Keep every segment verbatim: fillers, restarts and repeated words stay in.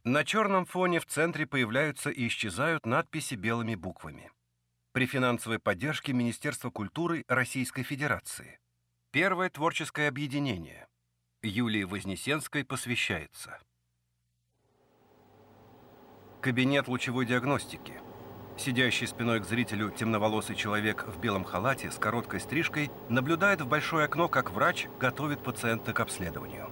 На черном фоне в центре появляются и исчезают надписи белыми буквами. При финансовой поддержке Министерства культуры Российской Федерации. Первое творческое объединение. Юлии Вознесенской посвящается. Кабинет лучевой диагностики. Сидящий спиной к зрителю темноволосый человек в белом халате с короткой стрижкой наблюдает в большое окно, как врач готовит пациента к обследованию.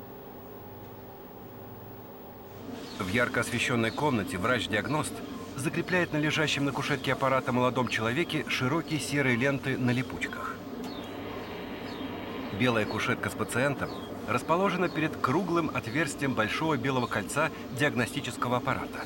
В ярко освещенной комнате врач-диагност закрепляет на лежащем на кушетке аппарата молодом человеке широкие серые ленты на липучках. Белая кушетка с пациентом расположена перед круглым отверстием большого белого кольца диагностического аппарата.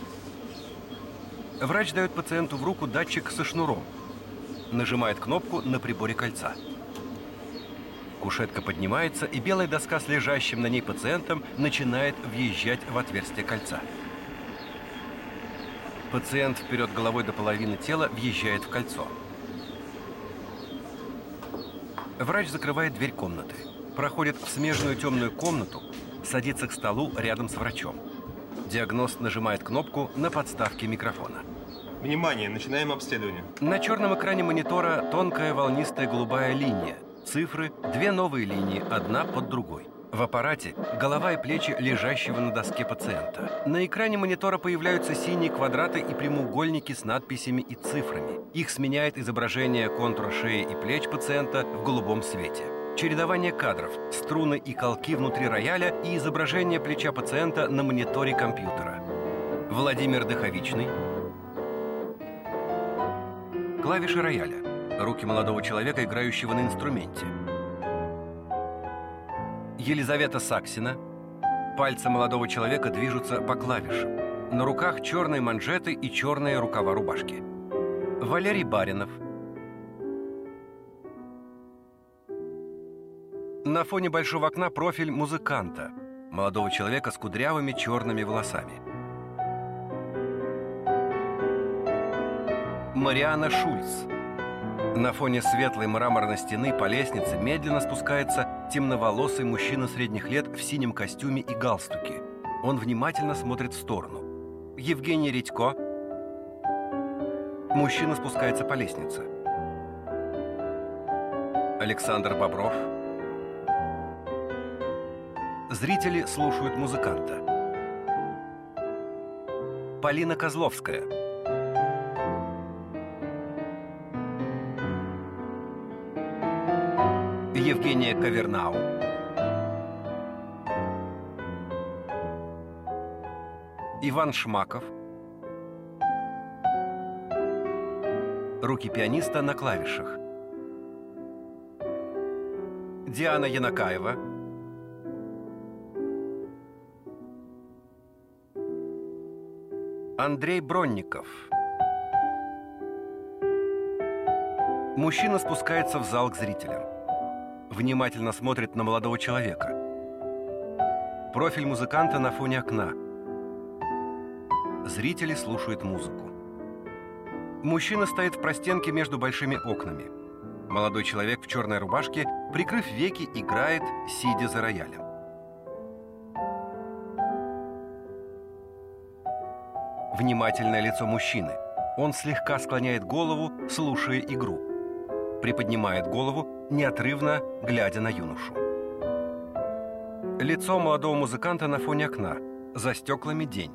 Врач дает пациенту в руку датчик со шнуром. Нажимает кнопку на приборе кольца. Кушетка поднимается, и белая доска с лежащим на ней пациентом начинает въезжать в отверстие кольца. Пациент вперед головой до половины тела въезжает в кольцо. Врач закрывает дверь комнаты, проходит в смежную темную комнату, садится к столу рядом с врачом. Диагност нажимает кнопку на подставке микрофона. Внимание, начинаем обследование. На черном экране монитора тонкая волнистая голубая линия. Цифры, две новые линии, одна под другой. В аппарате голова и плечи лежащего на доске пациента. На экране монитора появляются синие квадраты и прямоугольники с надписями и цифрами. Их сменяет изображение контура шеи и плеч пациента в голубом свете. Чередование кадров, струны и колки внутри рояля и изображение плеча пациента на мониторе компьютера. Владимир Дыховичный. Клавиши рояля. Руки молодого человека, играющего на инструменте. Елизавета Саксина. Пальцы молодого человека движутся по клавишам. На руках черные манжеты и черные рукава рубашки. Валерий Баринов. На фоне большого окна профиль музыканта, молодого человека с кудрявыми черными волосами. Мариана Шульц. На фоне светлой мраморной стены по лестнице медленно спускается темноволосый мужчина средних лет в синем костюме и галстуке. Он внимательно смотрит в сторону. Евгений Редько. Мужчина спускается по лестнице. Александр Бобров. Зрители слушают музыканта. Полина Козловская. Евгения Кавернау. Иван Шмаков. Руки пианиста на клавишах. Диана Янакаева. Андрей Бронников. Мужчина спускается в зал к зрителям. Внимательно смотрит на молодого человека. Профиль музыканта на фоне окна. Зрители слушают музыку. Мужчина стоит в простенке между большими окнами. Молодой человек в черной рубашке, прикрыв веки, играет, сидя за роялем. Внимательное лицо мужчины. Он слегка склоняет голову, слушая игру. Приподнимает голову, неотрывно глядя на юношу. Лицо молодого музыканта на фоне окна. За стеклами день.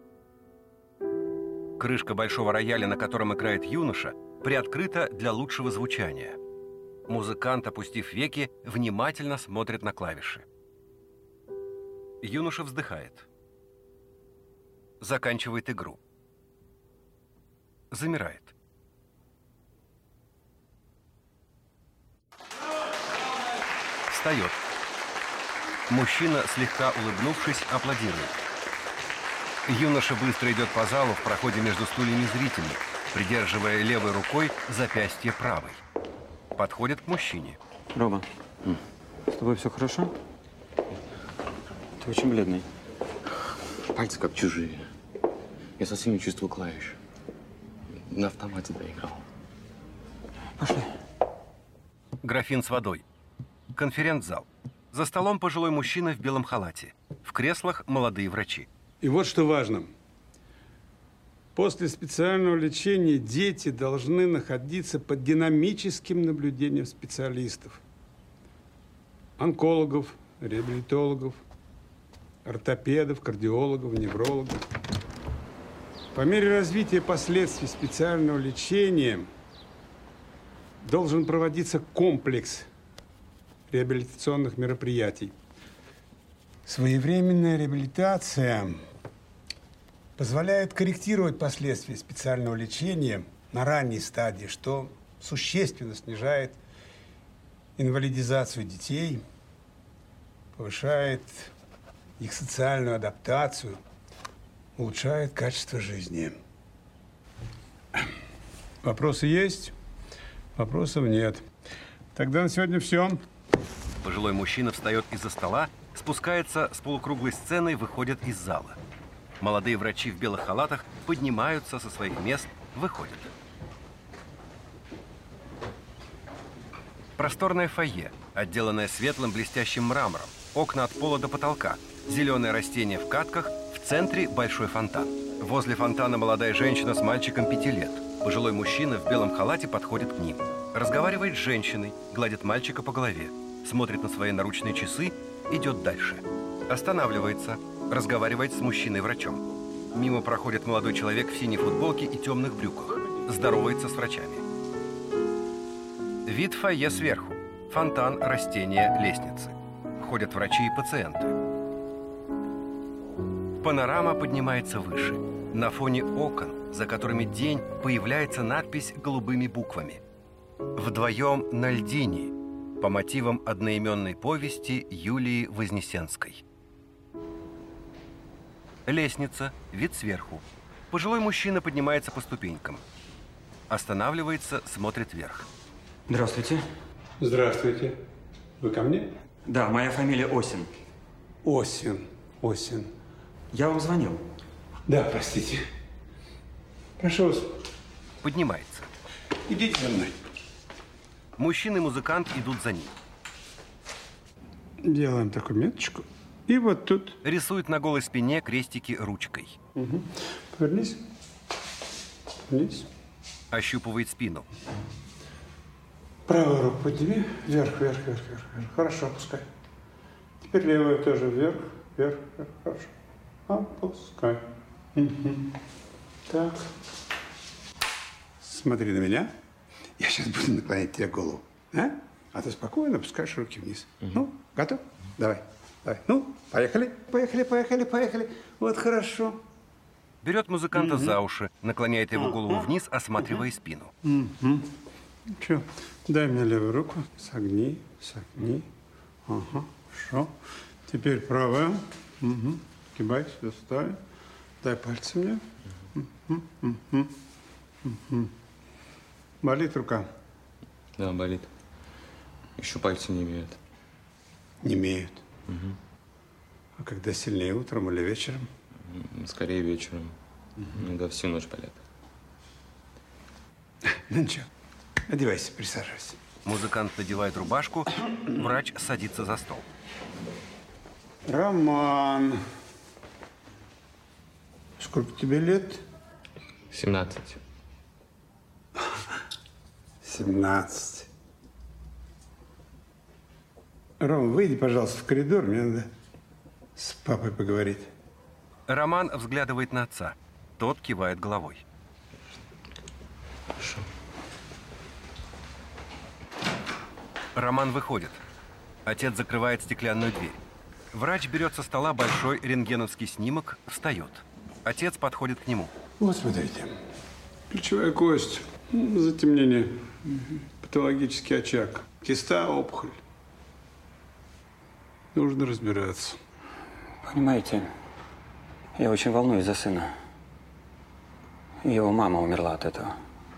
Крышка большого рояля, на котором играет юноша, приоткрыта для лучшего звучания. Музыкант, опустив веки, внимательно смотрит на клавиши. Юноша вздыхает. Заканчивает игру. Замирает. Встает. Мужчина, слегка улыбнувшись, аплодирует. Юноша быстро идет по залу в проходе между стульями зрителей, придерживая левой рукой запястье правой. Подходит к мужчине. Рома, с тобой все хорошо? Ты очень бледный. Пальцы как чужие. Я совсем не чувствую клавиш. На автомате доиграл. Пошли. Графин с водой. Конференц-зал. За столом пожилой мужчина в белом халате. В креслах молодые врачи. И вот что важно. После специального лечения дети должны находиться под динамическим наблюдением специалистов. Онкологов, реабилитологов, ортопедов, кардиологов, неврологов. По мере развития последствий специального лечения должен проводиться комплекс реабилитационных мероприятий. Своевременная реабилитация позволяет корректировать последствия специального лечения на ранней стадии, что существенно снижает инвалидизацию детей, повышает их социальную адаптацию, улучшает качество жизни. Вопросы есть? Вопросов нет. Тогда на сегодня все. Пожилой мужчина встает из-за стола, спускается с полукруглой сцены и выходит из зала. Молодые врачи в белых халатах поднимаются со своих мест, выходят. Просторное фойе, отделанное светлым блестящим мрамором, окна от пола до потолка, зеленые растения в катках, в центре большой фонтан. Возле фонтана молодая женщина с мальчиком пяти лет. Пожилой мужчина в белом халате подходит к ним. Разговаривает с женщиной, гладит мальчика по голове, смотрит на свои наручные часы, идет дальше. Останавливается, разговаривает с мужчиной-врачом. Мимо проходит молодой человек в синей футболке и темных брюках. Здоровается с врачами. Вид фойе сверху. Фонтан, растения, лестницы. Ходят врачи и пациенты. Панорама поднимается выше. На фоне окон, за которыми день, появляется надпись голубыми буквами. «Вдвоем на льдине» по мотивам одноименной повести Юлии Вознесенской. Лестница, вид сверху. Пожилой мужчина поднимается по ступенькам. Останавливается, смотрит вверх. Здравствуйте. Здравствуйте. Вы ко мне? Да, моя фамилия Осин. Осин. Осин. Я вам звонил. Да, простите. Прошу вас. Поднимается. Идите за мной. Мужчина и музыкант идут за ним. Делаем такую меточку. И вот тут. Рисует на голой спине крестики ручкой. Угу. Повернись. Повернись. Ощупывает спину. Правую руку подними. Вверх, вверх, вверх, вверх. вверх. Хорошо, опускай. Теперь левую тоже вверх, вверх, вверх. Хорошо. Опускай. Угу. Так. Смотри на меня. Я сейчас буду наклонять тебе голову. А? А ты спокойно опускаешь руки вниз. Угу. Ну, готов? Давай. Давай. Ну, поехали. Поехали, поехали, поехали. Вот хорошо. Берет музыканта угу. за уши, наклоняет его голову вниз, осматривая угу. спину. Угу. Че? Дай мне левую руку. Согни, согни. Ага, хорошо. Теперь правая. Угу. Кибай сюда, ставь. Дай пальцы мне. Угу. Угу. Угу. Болит рука? Да, болит. Еще пальцы не имеют. Не имеют. Угу. А когда сильнее, утром или вечером? Скорее вечером. Угу. Иногда всю ночь болят. Ну ничего. Одевайся, присаживайся. Музыкант надевает рубашку, врач садится за стол. Роман. Сколько тебе лет? семнадцать. семнадцать. Ром, выйди, пожалуйста, в коридор. Мне надо с папой поговорить. Роман взглядывает на отца. Тот кивает головой. Хорошо. Роман выходит. Отец закрывает стеклянную дверь. Врач берет со стола большой рентгеновский снимок, встает. Отец подходит к нему. Вот, смотрите. Плечевая кость, затемнение, патологический очаг, киста, опухоль. Нужно разбираться. Понимаете, я очень волнуюсь за сына. Его мама умерла от этого.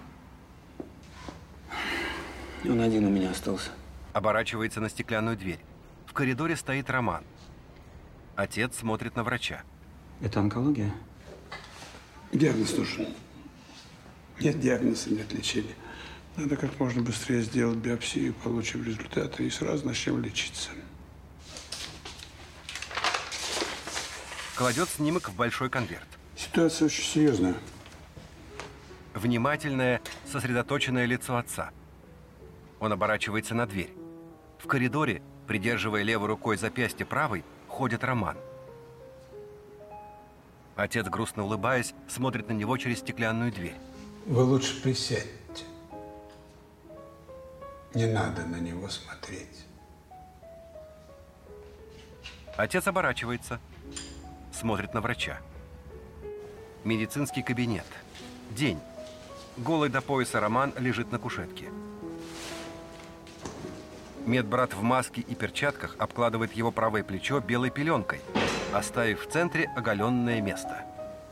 Он один у меня остался. Оборачивается на стеклянную дверь. В коридоре стоит Роман. Отец смотрит на врача. Это онкология? Диагноз нужен. Нет диагноза, нет лечения. Надо как можно быстрее сделать биопсию, получим результаты и сразу начнем лечиться. Кладет снимок в большой конверт. Ситуация очень серьезная. Внимательное, сосредоточенное лицо отца. Он оборачивается на дверь. В коридоре, придерживая левой рукой запястье правой, ходит Роман. Отец, грустно улыбаясь, смотрит на него через стеклянную дверь. Вы лучше присядьте. Не надо на него смотреть. Отец оборачивается, смотрит на врача. Медицинский кабинет. День. Голый до пояса Роман лежит на кушетке. Медбрат в маске и перчатках обкладывает его правое плечо белой пеленкой, оставив в центре оголенное место.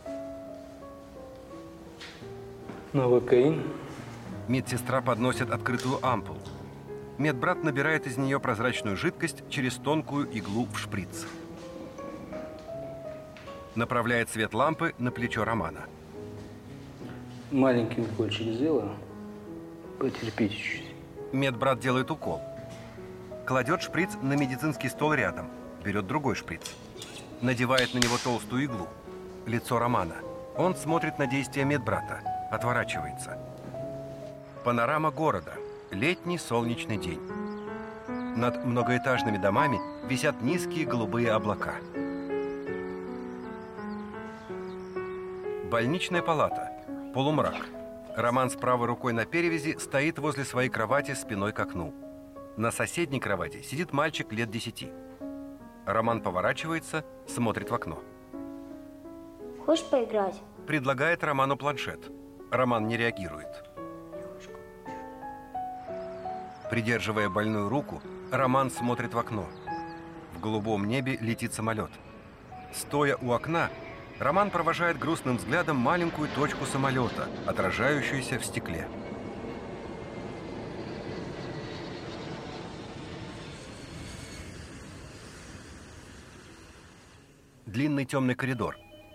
Новокаин. Медсестра подносит открытую ампулу. Медбрат набирает из нее прозрачную жидкость через тонкую иглу в шприц. Направляет свет лампы на плечо Романа. Маленький укольчик сделаю. Потерпите чуть-чуть. Медбрат делает укол. Кладет шприц на медицинский стол рядом. Берет другой шприц. Надевает на него толстую иглу. Лицо Романа. Он смотрит на действия медбрата. Отворачивается. Панорама города. Летний солнечный день. Над многоэтажными домами висят низкие голубые облака. Больничная палата. Полумрак. Роман с правой рукой на перевязи стоит возле своей кровати спиной к окну. На соседней кровати сидит мальчик лет десяти. Роман поворачивается, смотрит в окно. Хочешь поиграть? Предлагает Роману планшет. Роман не реагирует. Придерживая больную руку, Роман смотрит в окно. В голубом небе летит самолет. Стоя у окна, Роман провожает грустным взглядом маленькую точку самолета, отражающуюся в стекле. Длинный темный коридор.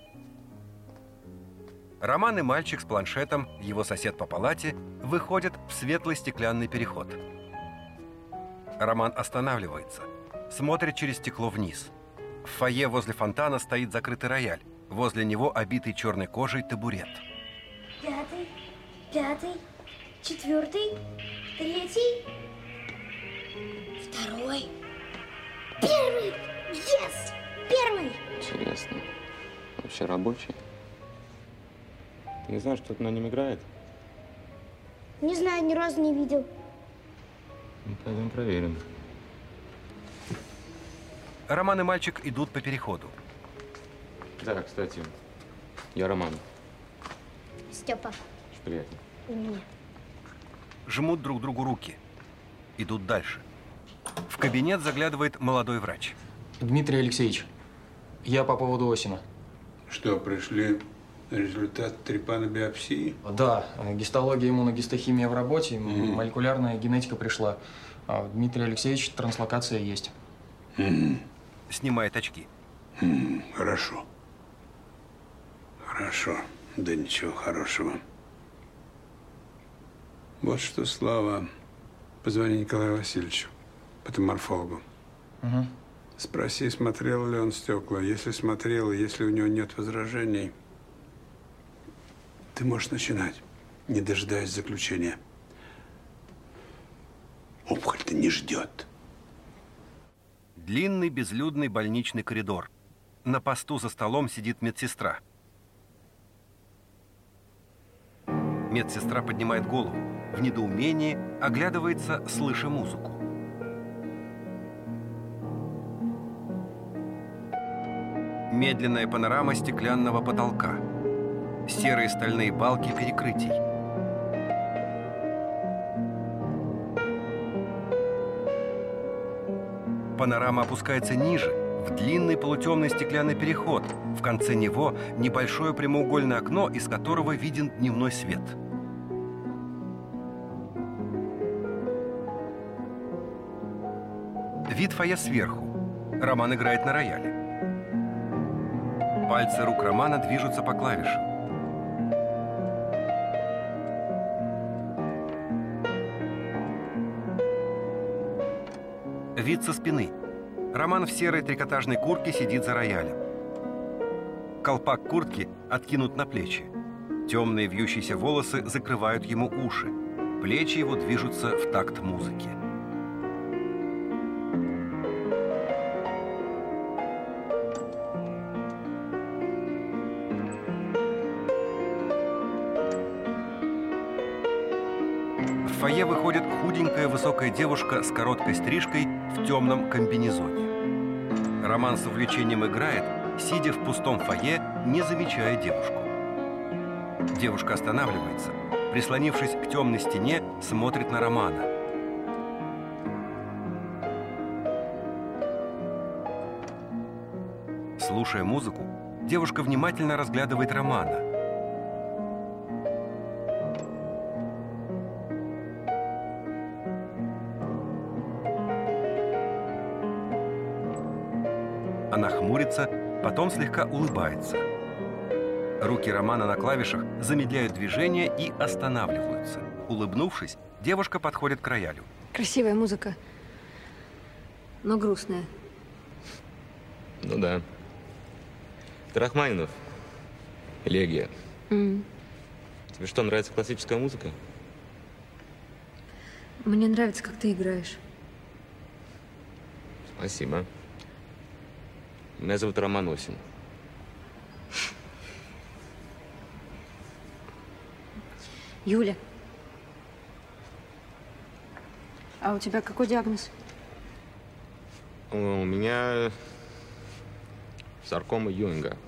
Роман и мальчик с планшетом, его сосед по палате, выходят в светлый стеклянный переход. Роман останавливается, смотрит через стекло вниз. В фойе возле фонтана стоит закрытый рояль. Возле него обитый черной кожей табурет. Пятый, пятый, четвертый, третий, второй, первый! Yes! Первый! Интересно. Вообще рабочий? Ты не знаешь, кто-то на нем играет? Не знаю, ни разу не видел. Ну, пойдем проверим. Роман и мальчик идут по переходу. Да, кстати, я Роман. Степа. Очень приятно. И мне. Жмут друг другу руки. Идут дальше. В кабинет заглядывает молодой врач. Дмитрий Алексеевич, я по поводу Осина. Что, пришли результат трепанобиопсии? Да, гистология, иммуногистохимия в работе, Mm-hmm. молекулярная генетика пришла. А, Дмитрий Алексеевич, транслокация есть. Mm-hmm. Снимает очки. Mm-hmm. Хорошо. Хорошо. Да ничего хорошего. Вот что, Слава, позвони Николаю Васильевичу, патоморфологу. Угу. Спроси, смотрел ли он стекла. Если смотрел, и если у него нет возражений, ты можешь начинать, не дожидаясь заключения. Опухоль-то не ждет. Длинный безлюдный больничный коридор. На посту за столом сидит медсестра. Медсестра поднимает голову. В недоумении оглядывается, слыша музыку. Медленная панорама стеклянного потолка. Серые стальные балки перекрытий. Панорама опускается ниже, в длинный полутемный стеклянный переход. В конце него небольшое прямоугольное окно, из которого виден дневной свет. Вид фойе сверху. Роман играет на рояле. Пальцы рук Романа движутся по клавишам. Вид со спины. Роман в серой трикотажной куртке сидит за роялем. Колпак куртки откинут на плечи. Темные вьющиеся волосы закрывают ему уши. Плечи его движутся в такт музыки. В фойе выходит худенькая высокая девушка с короткой стрижкой в темном комбинезоне. Роман с увлечением играет, сидя в пустом фойе, не замечая девушку. Девушка останавливается, прислонившись к темной стене, смотрит на Романа. Слушая музыку, девушка внимательно разглядывает Романа. Она хмурится, потом слегка улыбается. Руки Романа на клавишах замедляют движение и останавливаются. Улыбнувшись, девушка подходит к роялю. Красивая музыка, но грустная. Ну да. Ты Рахманинов. Элегия. Mm. Тебе что, нравится классическая музыка? Мне нравится, как ты играешь. Спасибо. Меня зовут Роман Осин. Юля. А у тебя какой диагноз? У меня саркома Юинга.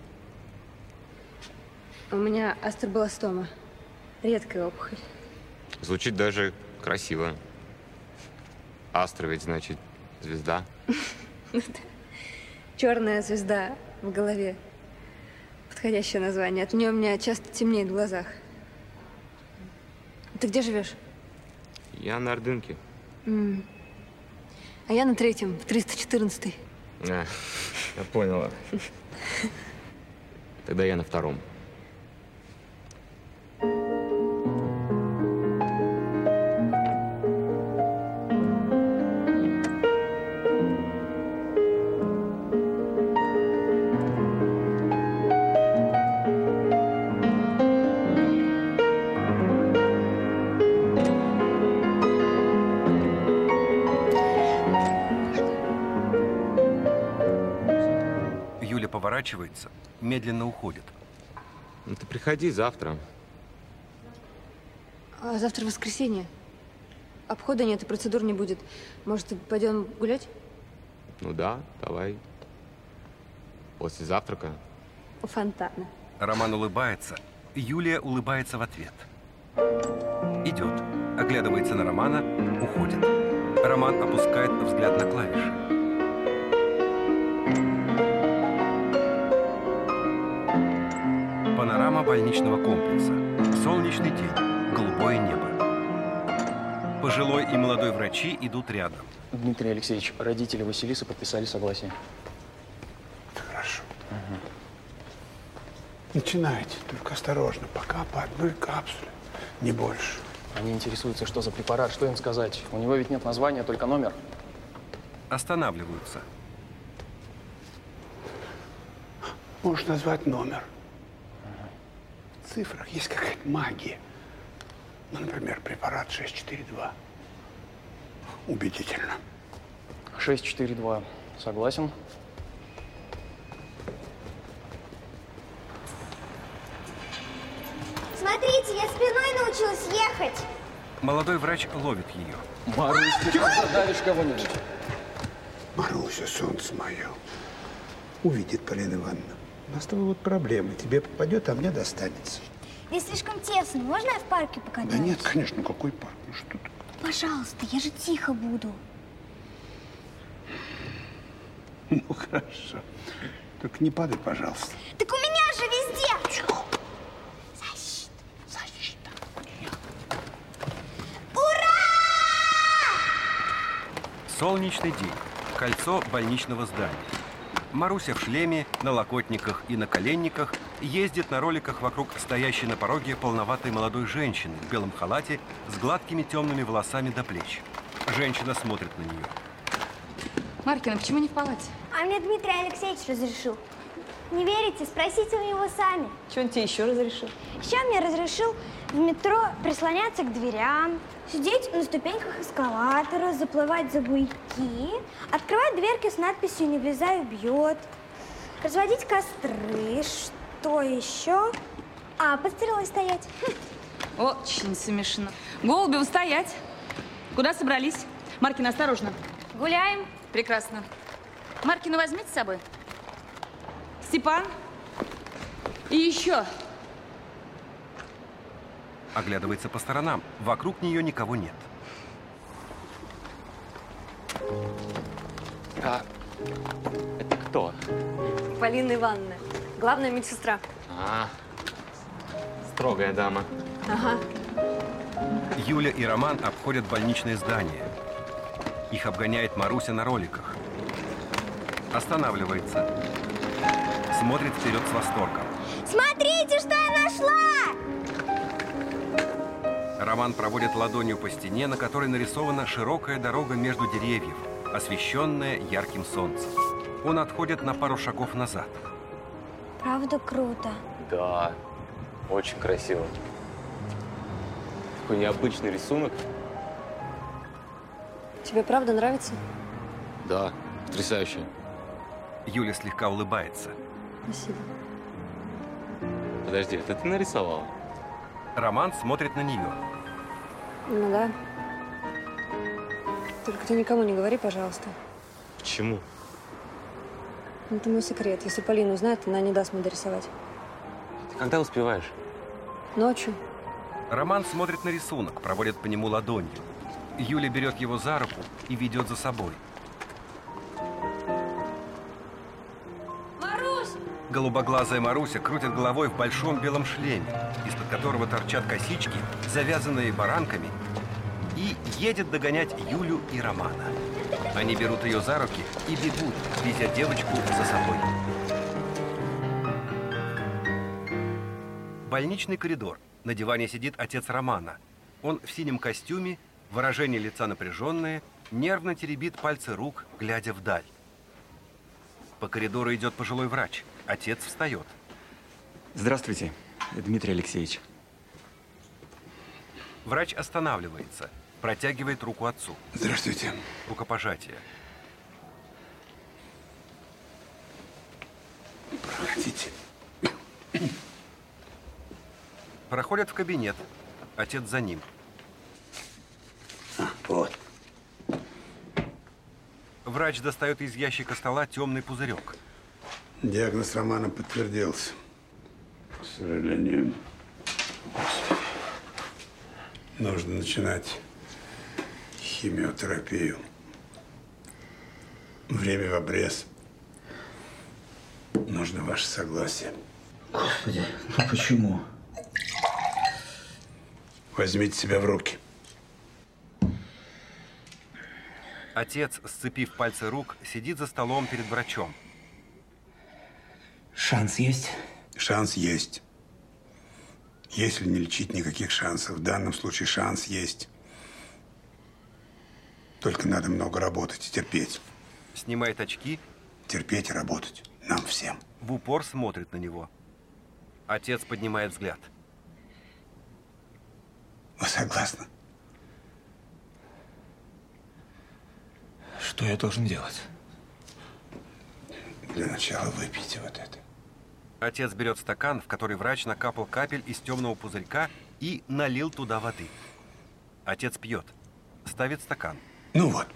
У меня астробластома. Редкая опухоль. Звучит даже красиво. Астра ведь значит звезда. Черная звезда в голове. Подходящее название. От нее у меня часто темнеет в глазах. Ты где живешь? Я на Ордынке. Mm. А я на третьем, в триста четырнадцатой. А, я поняла. Тогда я на втором. Поворачивается, медленно уходит. Ну ты приходи завтра. А завтра воскресенье. Обхода нет и процедур не будет. Может, пойдем гулять? Ну да, давай. После завтрака. У фонтана. Роман улыбается. Юлия улыбается в ответ. Идет. Оглядывается на Романа, уходит. Роман опускает взгляд на клавиши. Панорама больничного комплекса. Солнечный день. Голубое небо. Пожилой и молодой врачи идут рядом. Дмитрий Алексеевич, родители Василисы подписали согласие. Хорошо. Угу. Начинайте, только осторожно. Пока по одной капсуле, не больше. Они интересуются, что за препарат, что им сказать. У него ведь нет названия, только номер. Останавливаются. Можешь назвать номер. В цифрах есть какая-то магия. Ну, например, препарат шесть четыре два. Убедительно. шесть четыре два. Согласен. Смотрите, я спиной научилась ехать. Молодой врач ловит ее. Марусь, ты задавишь кого-нибудь. Маруся, солнце мое. Увидит Полина Ивановна. У нас с тобой вот проблемы. Тебе попадет, а мне достанется. Здесь слишком тесно. Можно я в парке покатаюсь? Да нет, конечно, какой парк? Ну что ты? Пожалуйста, я же тихо буду. Ну, хорошо. Только не падай, пожалуйста. Так у меня же везде! Тихо. Защита. Защита. Ура! Солнечный день. Кольцо больничного здания. Маруся в шлеме, на локотниках и на коленниках ездит на роликах вокруг стоящей на пороге полноватой молодой женщины в белом халате с гладкими темными волосами до плеч. Женщина смотрит на нее. Маркина, почему не в палате? А мне Дмитрий Алексеевич разрешил. Не верите? Спросите у него сами. Что он тебе еще разрешил? Еще он мне разрешил в метро прислоняться к дверям, сидеть на ступеньках эскалатора, заплывать за буйки, открывать дверки с надписью «Не влезай, убьет», разводить костры, что еще? А, под стрелой стоять. Хм. Очень смешно. Голуби, стоять. Куда собрались? Маркина, осторожно. Гуляем? Прекрасно. Маркину возьмите с собой. Степан. И еще. Оглядывается по сторонам. Вокруг нее никого нет. А это кто? Полина Ивановна, главная медсестра. А, строгая дама. Ага. Юля и Роман обходят больничное здание. Их обгоняет Маруся на роликах. Останавливается. Смотрит вперед с восторгом. Смотрите, что я нашла! Роман проводит ладонью по стене, на которой нарисована широкая дорога между деревьев, освещенная ярким солнцем. Он отходит на пару шагов назад. Правда круто. Да, очень красиво. Такой необычный рисунок. Тебе правда нравится? Да, потрясающе. Юля слегка улыбается. Спасибо. Подожди, это ты нарисовала? Роман смотрит на нее. Ну да. Только ты никому не говори, пожалуйста. Почему? Это мой секрет. Если Полина узнает, она не даст мне дорисовать. Ты когда успеваешь? Ночью. Роман смотрит на рисунок, проводит по нему ладонью. Юля берет его за руку и ведет за собой. Марусь! Голубоглазая Маруся крутит головой в большом белом шлеме, из-под которого торчат косички, завязанные баранками, и едет догонять Юлю и Романа. Они берут ее за руки и бегут, везя девочку за собой. Больничный коридор. На диване сидит отец Романа. Он в синем костюме, выражение лица напряженное, нервно теребит пальцы рук, глядя вдаль. По коридору идет пожилой врач. Отец встает. Здравствуйте, Дмитрий Алексеевич. Врач останавливается, протягивает руку отцу. Здравствуйте. Рукопожатие. Проходите. Проходят в кабинет. Отец за ним. А, вот. Врач достает из ящика стола темный пузырек. Диагноз Романа подтвердился. К сожалению. Нужно начинать химиотерапию. Время в обрез. Нужно ваше согласие. Господи, ну почему? Возьмите себя в руки. Отец, сцепив пальцы рук, сидит за столом перед врачом. Шанс есть? Шанс есть. Если не лечить, никаких шансов. В данном случае шанс есть. Только надо много работать и терпеть. Снимает очки. Терпеть и работать. Нам всем. В упор смотрит на него. Отец поднимает взгляд. Вы согласны? Что я должен делать? Для начала выпейте вот это. Отец берет стакан, в который врач накапал капель из темного пузырька и налил туда воды. Отец пьет. Ставит стакан. Ну вот.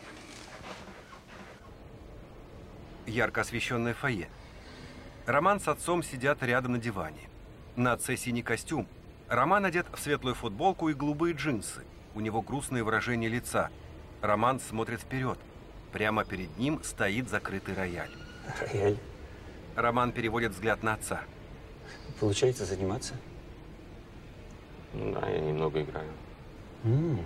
Ярко освещенное фойе. Роман с отцом сидят рядом на диване. На отце синий костюм. Роман одет в светлую футболку и голубые джинсы. У него грустное выражение лица. Роман смотрит вперед. Прямо перед ним стоит закрытый рояль. Рояль. Роман переводит взгляд на отца. Получается заниматься? Ну да, я немного играю. М.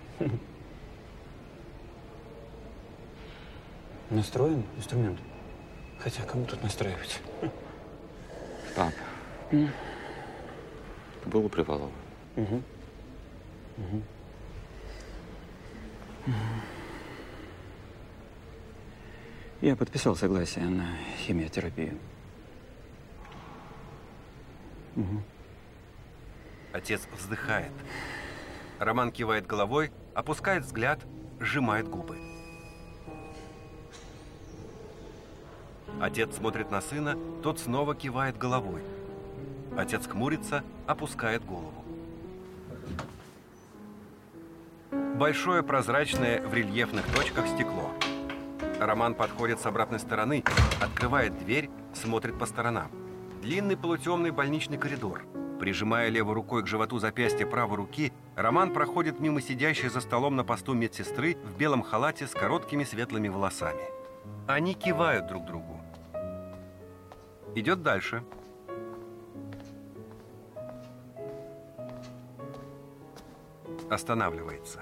Настроен инструмент? Хотя кому тут настраивать? Пап, М. ты был у Привалова? Угу. Угу. Я подписал согласие на химиотерапию. Угу. Отец вздыхает. Роман кивает головой, опускает взгляд, сжимает губы. Отец смотрит на сына, тот снова кивает головой. Отец хмурится, опускает голову. Большое прозрачное в рельефных точках стекло. Роман подходит с обратной стороны, открывает дверь, смотрит по сторонам. Длинный полутемный больничный коридор. Прижимая левой рукой к животу запястья правой руки, Роман проходит мимо сидящей за столом на посту медсестры в белом халате с короткими светлыми волосами. Они кивают друг другу. Идет дальше. Останавливается.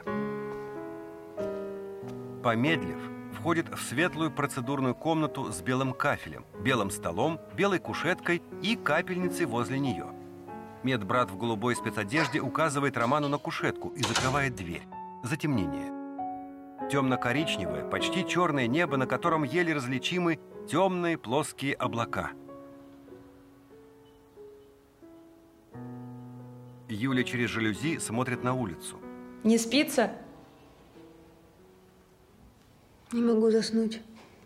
Помедлив, входит в светлую процедурную комнату с белым кафелем, белым столом, белой кушеткой и капельницей возле нее. Медбрат в голубой спецодежде указывает Роману на кушетку и закрывает дверь. Затемнение. Темно-коричневое, почти черное небо, на котором еле различимы темные плоские облака. Юля через жалюзи смотрит на улицу. Не спится? Не могу заснуть.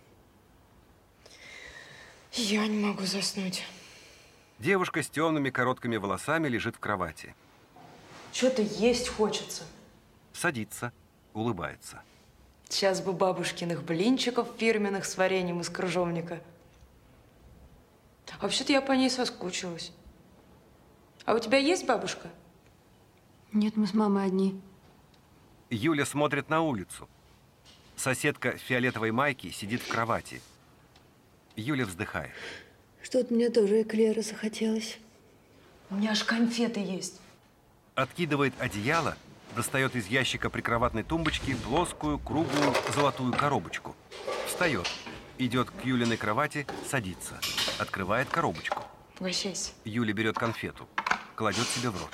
Я не могу заснуть. Девушка с темными короткими волосами лежит в кровати. Что-то есть хочется. Садится, улыбается. Сейчас бы бабушкиных блинчиков фирменных с вареньем из крыжовника. Вообще-то я по ней соскучилась. А у тебя есть бабушка? Нет, мы с мамой одни. Юля смотрит на улицу. Соседка в фиолетовой майке сидит в кровати. Юля вздыхает. Что-то мне тоже эклера захотелось. У меня аж конфеты есть. Откидывает одеяло, достает из ящика прикроватной тумбочки плоскую, круглую, золотую коробочку. Встает, идет к Юлиной кровати, садится. Открывает коробочку. Угощайся. Юля берет конфету, кладет себе в рот.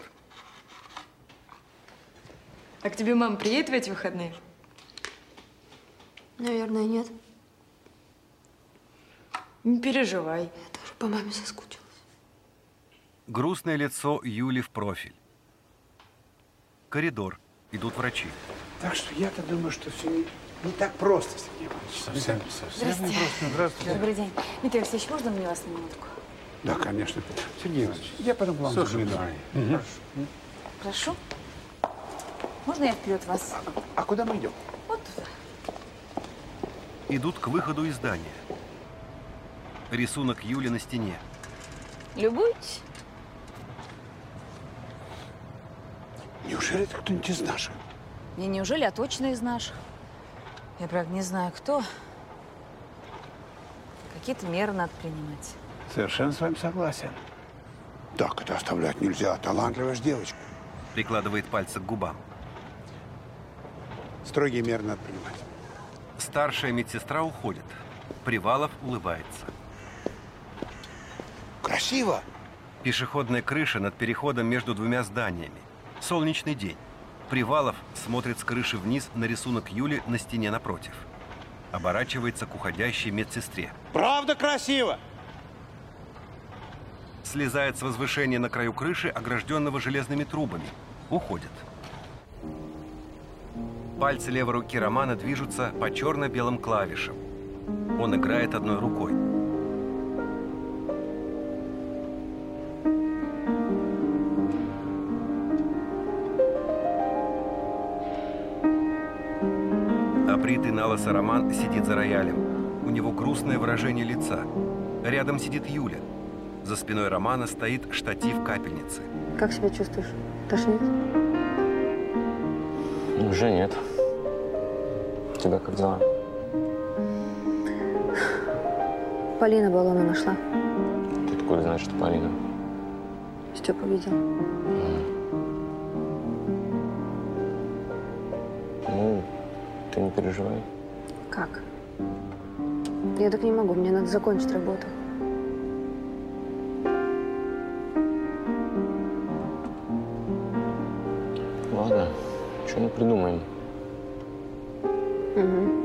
А к тебе мама приедет в эти выходные? Наверное, нет. Не переживай. Я тоже по маме соскучилась. Грустное лицо Юли в профиль. Коридор. Идут врачи. Так что я-то думаю, что все не, не так просто, Сергей Иванович. Совсем, совсем не просто. Здравствуйте. Добрый день. Дмитрий Алексеевич, можно мне вас на минутку? Да, конечно. Сергей Иванович, я потом к вам Слушай, загляну. Угу. Хорошо. Прошу. Можно я вперед вас? А, а куда мы идем? Вот туда. Идут к выходу из здания. Рисунок Юли на стене. Любуйтесь. Неужели это кто-нибудь из наших? Не неужели, а точно из наших. Я, правда, не знаю, кто. Какие-то меры надо принимать. Совершенно с вами согласен. Так это оставлять нельзя. Талантливая же девочка. Прикладывает пальцы к губам. Строгие меры надо принимать. Старшая медсестра уходит. Привалов улыбается. Красиво! Пешеходная крыша над переходом между двумя зданиями. Солнечный день. Привалов смотрит с крыши вниз на рисунок Юли на стене напротив. Оборачивается к уходящей медсестре. Правда красиво? Слезает с возвышения на краю крыши, огражденного железными трубами. Уходит. Пальцы левой руки Романа движутся по черно-белым клавишам. Он играет одной рукой. Обритый налысо Роман сидит за роялем. У него грустное выражение лица. Рядом сидит Юля. За спиной Романа стоит штатив капельницы. Как себя чувствуешь? Тошнит? Уже нет. У тебя как дела? Полина баллоны нашла. Ты откуда знаешь, что Полина? Степа видел. Ну, ты не переживай. Как? Я так не могу, мне надо закончить работу. Ладно, что-нибудь придумаем. Угу.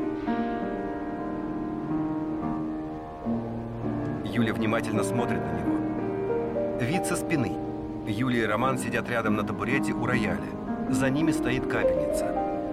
Юля внимательно смотрит на него. Вид со спины. Юлия и Роман сидят рядом на табурете у рояля. За ними стоит капельница.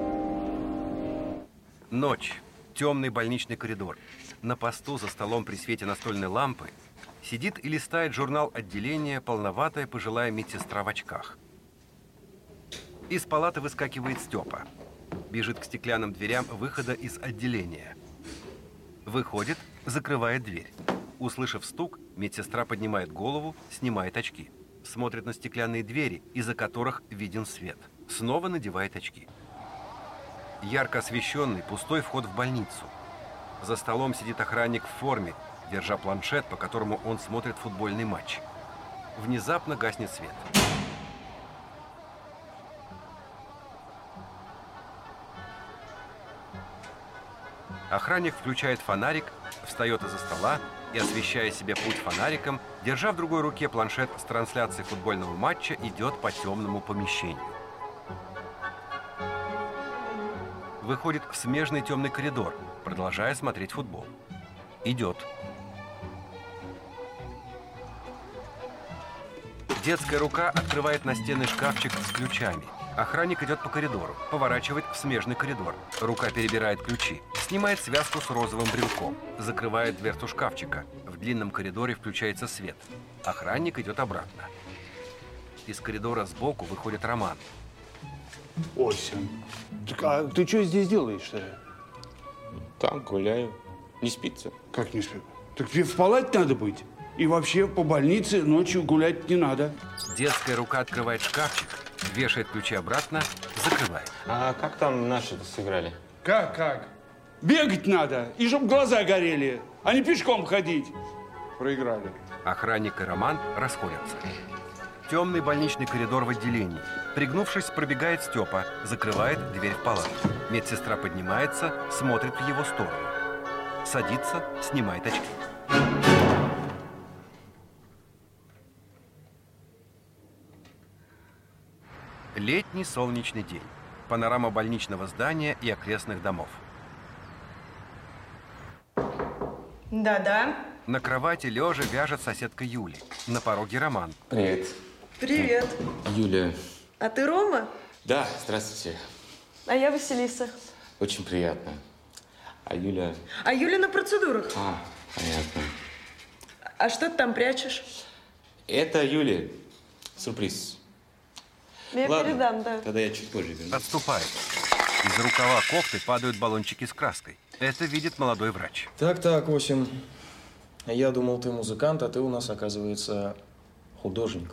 Ночь. Темный больничный коридор. На посту за столом при свете настольной лампы сидит и листает журнал отделения полноватая пожилая медсестра в очках. Из палаты выскакивает Степа. Бежит к стеклянным дверям выхода из отделения. Выходит, закрывает дверь. Услышав стук, медсестра поднимает голову, снимает очки. Смотрит на стеклянные двери, из-за которых виден свет. Снова надевает очки. Ярко освещенный пустой вход в больницу. За столом сидит охранник в форме, держа планшет, по которому он смотрит футбольный матч. Внезапно гаснет свет. Охранник включает фонарик, встает из-за стола и, освещая себе путь фонариком, держа в другой руке планшет с трансляцией футбольного матча, идет по темному помещению. Выходит в смежный темный коридор, продолжая смотреть футбол. Идет. Детская рука открывает настенный шкафчик с ключами. Охранник идет по коридору, поворачивает в смежный коридор. Рука перебирает ключи, снимает связку с розовым брелком, закрывает дверцу шкафчика. В длинном коридоре включается свет. Охранник идет обратно. Из коридора сбоку выходит Роман. Осень, так, а ты что здесь делаешь-то? Так, гуляю. Не спится? Как не спится? Так тебе в палате надо быть. И вообще по больнице ночью гулять не надо. Детская рука открывает шкафчик, вешает ключи обратно, закрывает. А как там наши сыграли? Как, как? Бегать надо, и чтоб глаза горели, а не пешком ходить. Проиграли. Охранник и Роман расходятся. Темный больничный коридор в отделении. Пригнувшись, пробегает Степа, закрывает дверь в палату. Медсестра поднимается, смотрит в его сторону. Садится, снимает очки. Летний солнечный день. Панорама больничного здания и окрестных домов. Да-да. На кровати лежа вяжет соседка Юли. На пороге Роман. Привет. Привет. Юля. А ты Рома? Да, здравствуйте. А я Василиса. Очень приятно. А Юля? А Юля на процедурах. А, понятно. А что ты там прячешь? Это Юля. Сюрприз. Я Ладно, передам, да. Тогда я чуть позже вернусь. Отступает. Из рукава кофты падают баллончики с краской. Это видит молодой врач. Так-так, Осин. Я думал, ты музыкант, а ты у нас, оказывается, художник.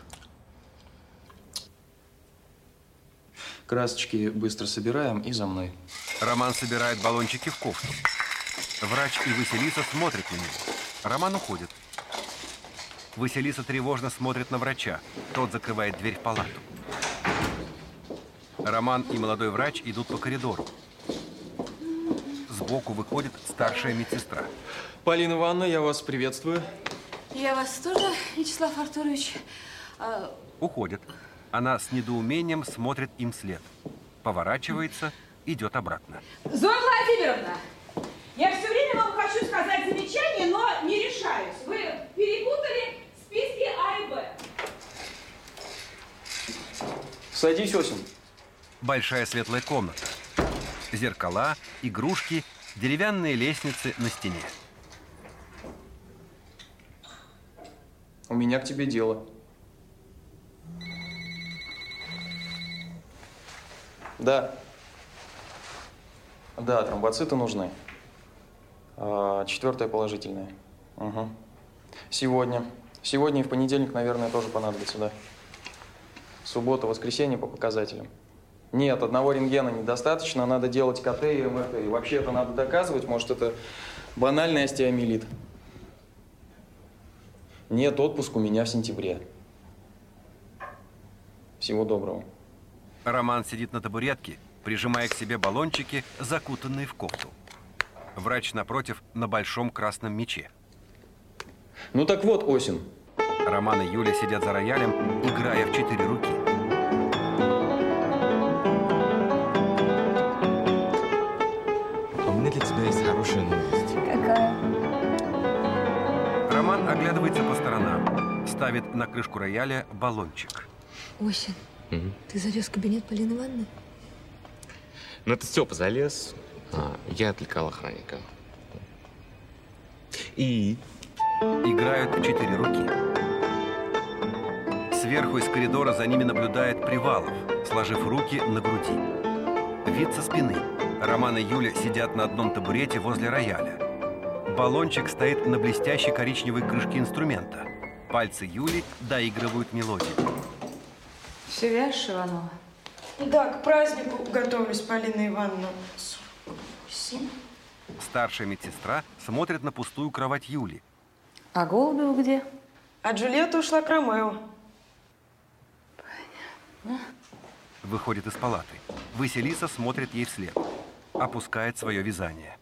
Красочки быстро собираем и за мной. Роман собирает баллончики в кофту. Врач и Василиса смотрят на него. Роман уходит. Василиса тревожно смотрит на врача. Тот закрывает дверь в палату. Роман и молодой врач идут по коридору. Сбоку выходит старшая медсестра. Полина Ивановна, я вас приветствую. Я вас тоже, Вячеслав Артурович. А... Уходит. Она с недоумением смотрит им вслед. Поворачивается, идет обратно. Зоя Владимировна, я все время вам хочу сказать замечание, но не решаюсь. Вы перепутали списки А и Б. Садись, Осин. Большая светлая комната. Зеркала, игрушки, деревянные лестницы на стене. У меня к тебе дело. Да. Да, тромбоциты нужны. А, четвертое положительное. Угу. Сегодня. Сегодня и в понедельник, наверное, тоже понадобится, да. Суббота, воскресенье по показателям. Нет, одного рентгена недостаточно, надо делать ка тэ и эм эр тэ. И вообще это надо доказывать, может, это банальный остеомиелит. Нет, отпуск у меня в сентябре. Всего доброго. Роман сидит на табуретке, прижимая к себе баллончики, закутанные в кофту. Врач напротив на большом красном мече. Ну так вот, Осин. Роман и Юля сидят за роялем, играя в четыре руки. У меня для тебя есть хорошая новость. Какая? Роман оглядывается по сторонам. ставит на крышку рояля баллончик. Осень, Угу. ты залез в кабинет Полины Ивановны? Ну, это Степа залез, а я отвлекал охранника. И? Играют в четыре руки. Сверху из коридора за ними наблюдает Привалов, сложив руки на груди. Вид со спины. Роман и Юля сидят на одном табурете возле рояля. Баллончик стоит на блестящей коричневой крышке инструмента. Пальцы Юли доигрывают мелодию. Все вяжешь, Иванова? Да, к празднику готовлюсь, Полина Ивановна. сорок семь. Старшая медсестра смотрит на пустую кровать Юли. А Голубева где? А Джульетта ушла к Ромео. Выходит из палаты. Василиса смотрит ей вслед. Опускает свое вязание.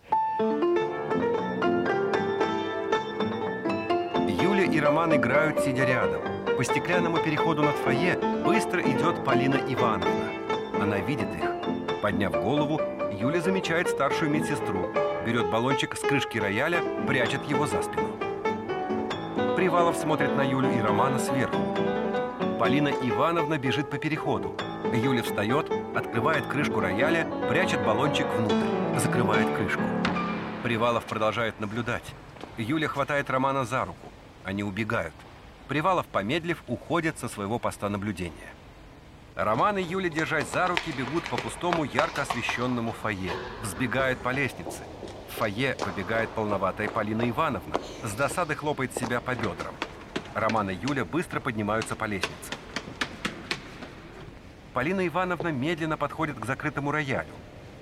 Юля и Роман играют, сидя рядом. По стеклянному переходу над фойе быстро идет Полина Ивановна. Она видит их. Подняв голову, Юля замечает старшую медсестру. Берет баллончик с крышки рояля, прячет его за спину. Привалов смотрит на Юлю и Романа сверху. Полина Ивановна бежит по переходу. Юля встает, открывает крышку рояля, прячет баллончик внутрь, закрывает крышку. Привалов продолжает наблюдать. Юля хватает Романа за руку. Они убегают. Привалов, помедлив, уходит со своего поста наблюдения. Роман и Юля, держась за руки, бегут по пустому, ярко освещенному фойе. Взбегают по лестнице. В фойе выбегает полноватая Полина Ивановна. С досады хлопает себя по бедрам. Роман и Юля быстро поднимаются по лестнице. Полина Ивановна медленно подходит к закрытому роялю.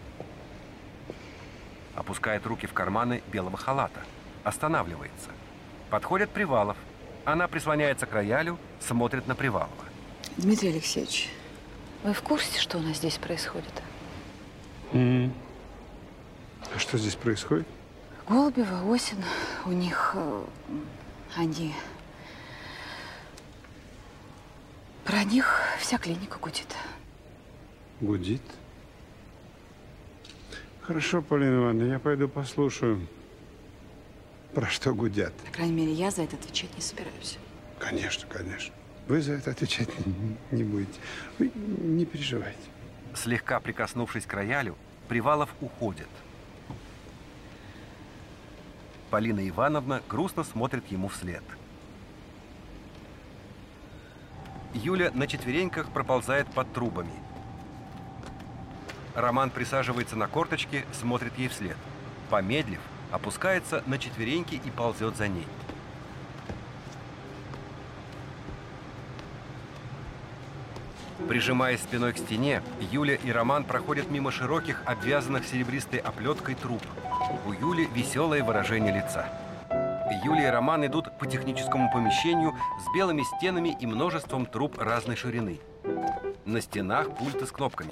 Опускает руки в карманы белого халата. Останавливается. Подходит Привалов. Она прислоняется к роялю, смотрит на Привалова. Дмитрий Алексеевич, вы в курсе, что у нас здесь происходит? Mm. А что здесь происходит? Голубева, Осин, у них... э, они... Про них вся клиника гудит. Гудит? Хорошо, Полина Ивановна, я пойду послушаю, про что гудят. По крайней мере, я за это отвечать не собираюсь. Конечно, конечно. Вы за это отвечать не будете. Вы не переживайте. Слегка прикоснувшись к роялю, Привалов уходит. Полина Ивановна грустно смотрит ему вслед. Юля на четвереньках проползает под трубами. Роман присаживается на корточки, смотрит ей вслед. Помедлив, опускается на четвереньки и ползет за ней. Прижимаясь спиной к стене, Юля и Роман проходят мимо широких, обвязанных серебристой оплеткой труб. У Юли веселое выражение лица. Юля и Роман идут по техническому помещению с белыми стенами и множеством труб разной ширины. На стенах пульты с кнопками.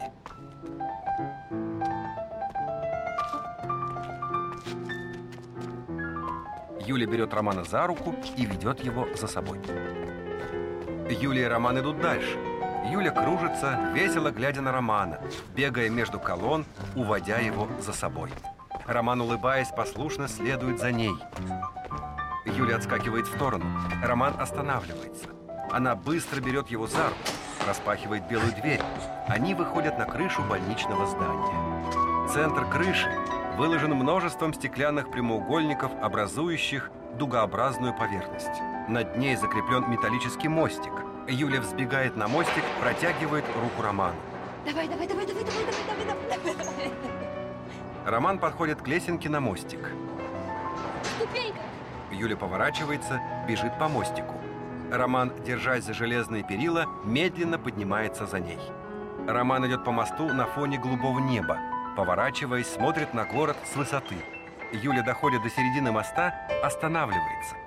Юля берет Романа за руку и ведет его за собой. Юля и Роман идут дальше. Юля кружится, весело глядя на Романа, бегая между колонн, уводя его за собой. Роман, улыбаясь, послушно следует за ней. Юля отскакивает в сторону. Роман останавливается. Она быстро берет его за руку, распахивает белую дверь. Они выходят на крышу больничного здания. Центр крыши выложен множеством стеклянных прямоугольников, образующих дугообразную поверхность. Над ней закреплен металлический мостик. Юля взбегает на мостик, протягивает руку Роману. Давай, давай, давай, давай, давай, давай, давай, давай, давай. Роман подходит к лесенке на мостик. Ступенька. Юля поворачивается, бежит по мостику. Роман, держась за железные перила, медленно поднимается за ней. Роман идет по мосту на фоне голубого неба. Поворачиваясь, смотрит на город с высоты. Юля доходит до середины моста, останавливается.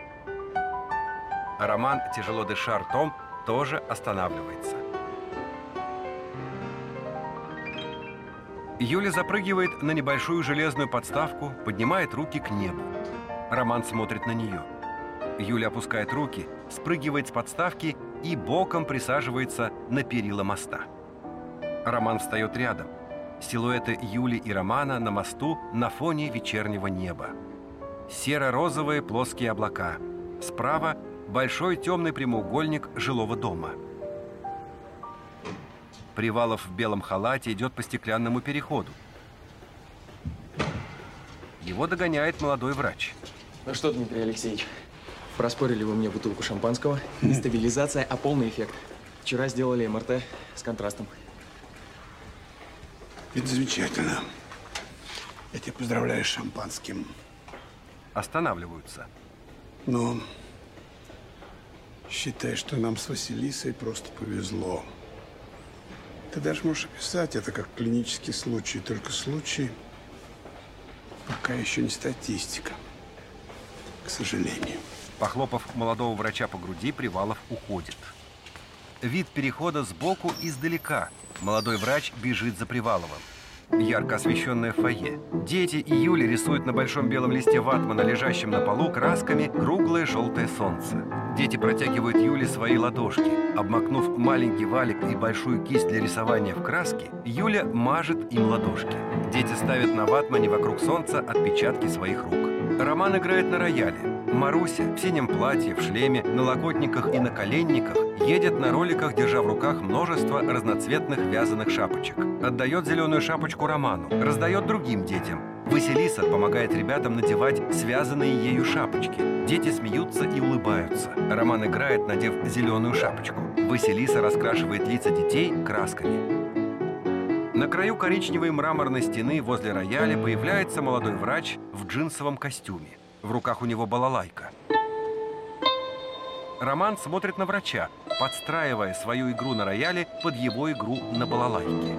Роман, тяжело дыша ртом, тоже останавливается. Юля запрыгивает на небольшую железную подставку, поднимает руки к небу. Роман смотрит на нее. Юля опускает руки, спрыгивает с подставки и боком присаживается на перила моста. Роман встает рядом. Силуэты Юли и Романа на мосту на фоне вечернего неба. Серо-розовые плоские облака. Справа Большой темный прямоугольник жилого дома. Привалов в белом халате идет по стеклянному переходу. Его догоняет молодой врач. Ну что, Дмитрий Алексеевич, проспорили вы мне бутылку шампанского. Не стабилизация, а полный эффект. Вчера сделали эм эр тэ с контрастом. Это замечательно. Я тебя поздравляю с шампанским. Останавливаются. Но считай, что нам с Василисой просто повезло. Ты даже можешь описать это как клинический случай, только случай пока еще не статистика, к сожалению. Похлопав молодого врача по груди, Привалов уходит. Вид перехода сбоку издалека. Молодой врач бежит за Приваловым. Ярко освещенное фойе. Дети и Юля рисуют на большом белом листе ватмана, лежащем на полу, красками круглое желтое солнце. Дети протягивают Юле свои ладошки. Обмакнув маленький валик и большую кисть для рисования в краске, Юля мажет им ладошки. Дети ставят на ватмане вокруг солнца отпечатки своих рук. Роман играет на рояле. Маруся в синем платье, в шлеме, на локотниках и на коленниках едет на роликах, держа в руках множество разноцветных вязаных шапочек. Отдает зеленую шапочку Роману, раздает другим детям. Василиса помогает ребятам надевать связанные ею шапочки. Дети смеются и улыбаются. Роман играет, надев зеленую шапочку. Василиса раскрашивает лица детей красками. На краю коричневой мраморной стены возле рояля появляется молодой врач в джинсовом костюме. В руках у него балалайка. Роман смотрит на врача, подстраивая свою игру на рояле под его игру на балалайке.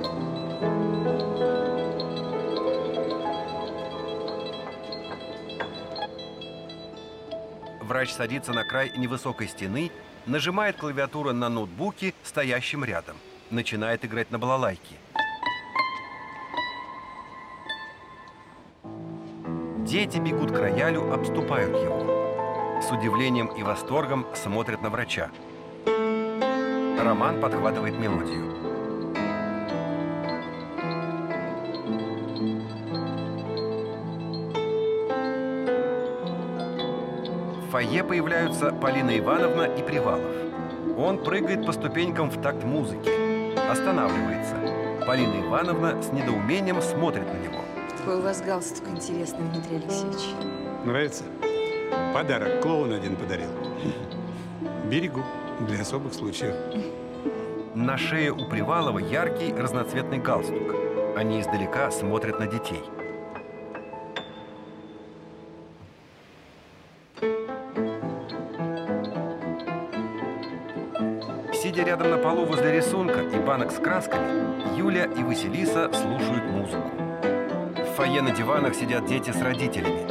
Врач садится на край невысокой стены, нажимает клавиатуру на ноутбуке, стоящем рядом. Начинает играть на балалайке. Дети бегут к роялю, обступают его. С удивлением и восторгом смотрят на врача. Роман подхватывает мелодию. В фойе появляются Полина Ивановна и Привалов. Он прыгает по ступенькам в такт музыки. Останавливается. Полина Ивановна с недоумением смотрит на него. Какой у вас галстук интересный, Дмитрий Алексеевич. Нравится? Подарок клоун один подарил. Берегу для особых случаев. На шее у Привалова яркий разноцветный галстук. Они издалека смотрят на детей. Сидя рядом на полу возле рисунка и банок с красками, Юля и Василиса слушают музыку. В фойе на диванах сидят дети с родителями.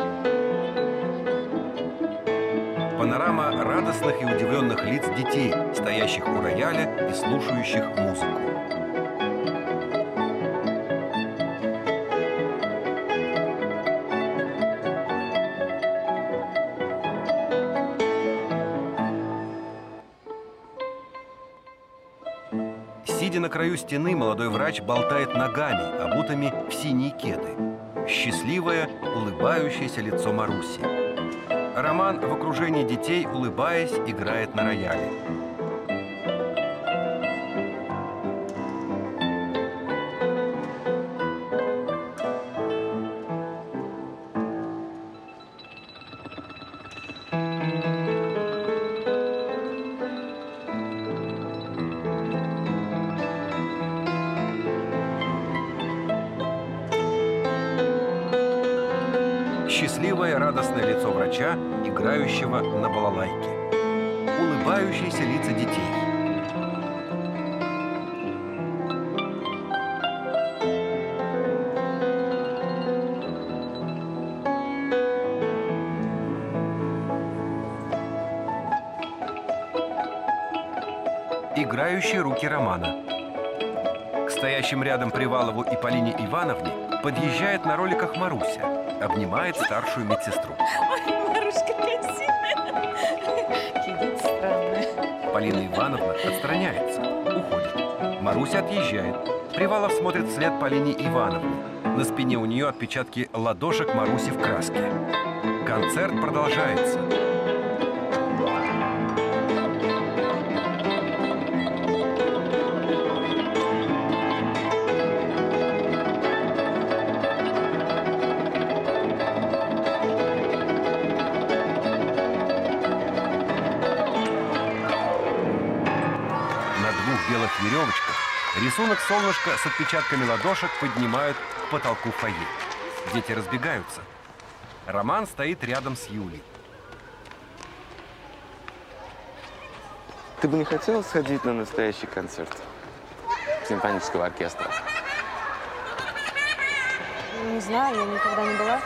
Панорама радостных и удивленных лиц детей, стоящих у рояля и слушающих музыку. Сидя на краю стены, молодой врач болтает ногами, обутыми в синие кеды. Счастливое, улыбающееся лицо Маруси. Роман в окружении детей, улыбаясь, играет на рояле. Счастливое, радостное лицо врача, играющего на балалайке. Улыбающиеся лица детей. Играющие руки Романа. К стоящим рядом Привалову и Полине Ивановне подъезжает на роликах Маруся. Обнимает старшую медсестру. Ой, Марушка, какая сильная. Какие дети странные. Полина Ивановна отстраняется, уходит. Маруся отъезжает. Привалов смотрит вслед Полине Ивановне. На спине у нее отпечатки ладошек Маруси в краске. Концерт продолжается. двух белых веревочках рисунок солнышка с отпечатками ладошек поднимают к потолку фойе. Дети разбегаются. Роман стоит рядом с Юлей. Ты бы не хотел сходить на настоящий концерт симфонического оркестра? Не знаю, я никогда не была.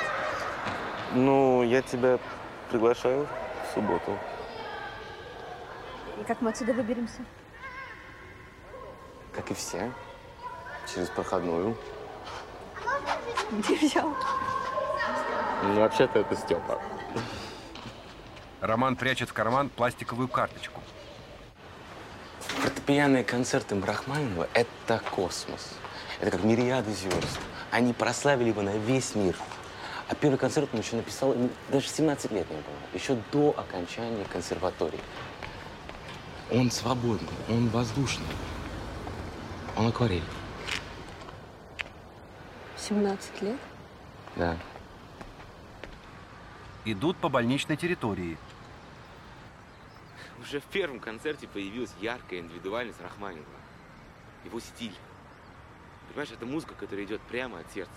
Ну, я тебя приглашаю в субботу. И как мы отсюда выберемся? Как и все. Через проходную. Где взял? Ну, вообще-то это Степа. Роман прячет в карман пластиковую карточку. Фортепианные концерты Рахманинова – это космос. Это как мириады звезд. Они прославили его на весь мир. А первый концерт он еще написал, ему даже семнадцать лет не было. Еще до окончания консерватории. Он свободный, он воздушный. Он акварель. семнадцать лет? Да. Идут по больничной территории. Уже в первом концерте появилась яркая индивидуальность Рахманинова. Его стиль. Понимаешь, это музыка, которая идет прямо от сердца.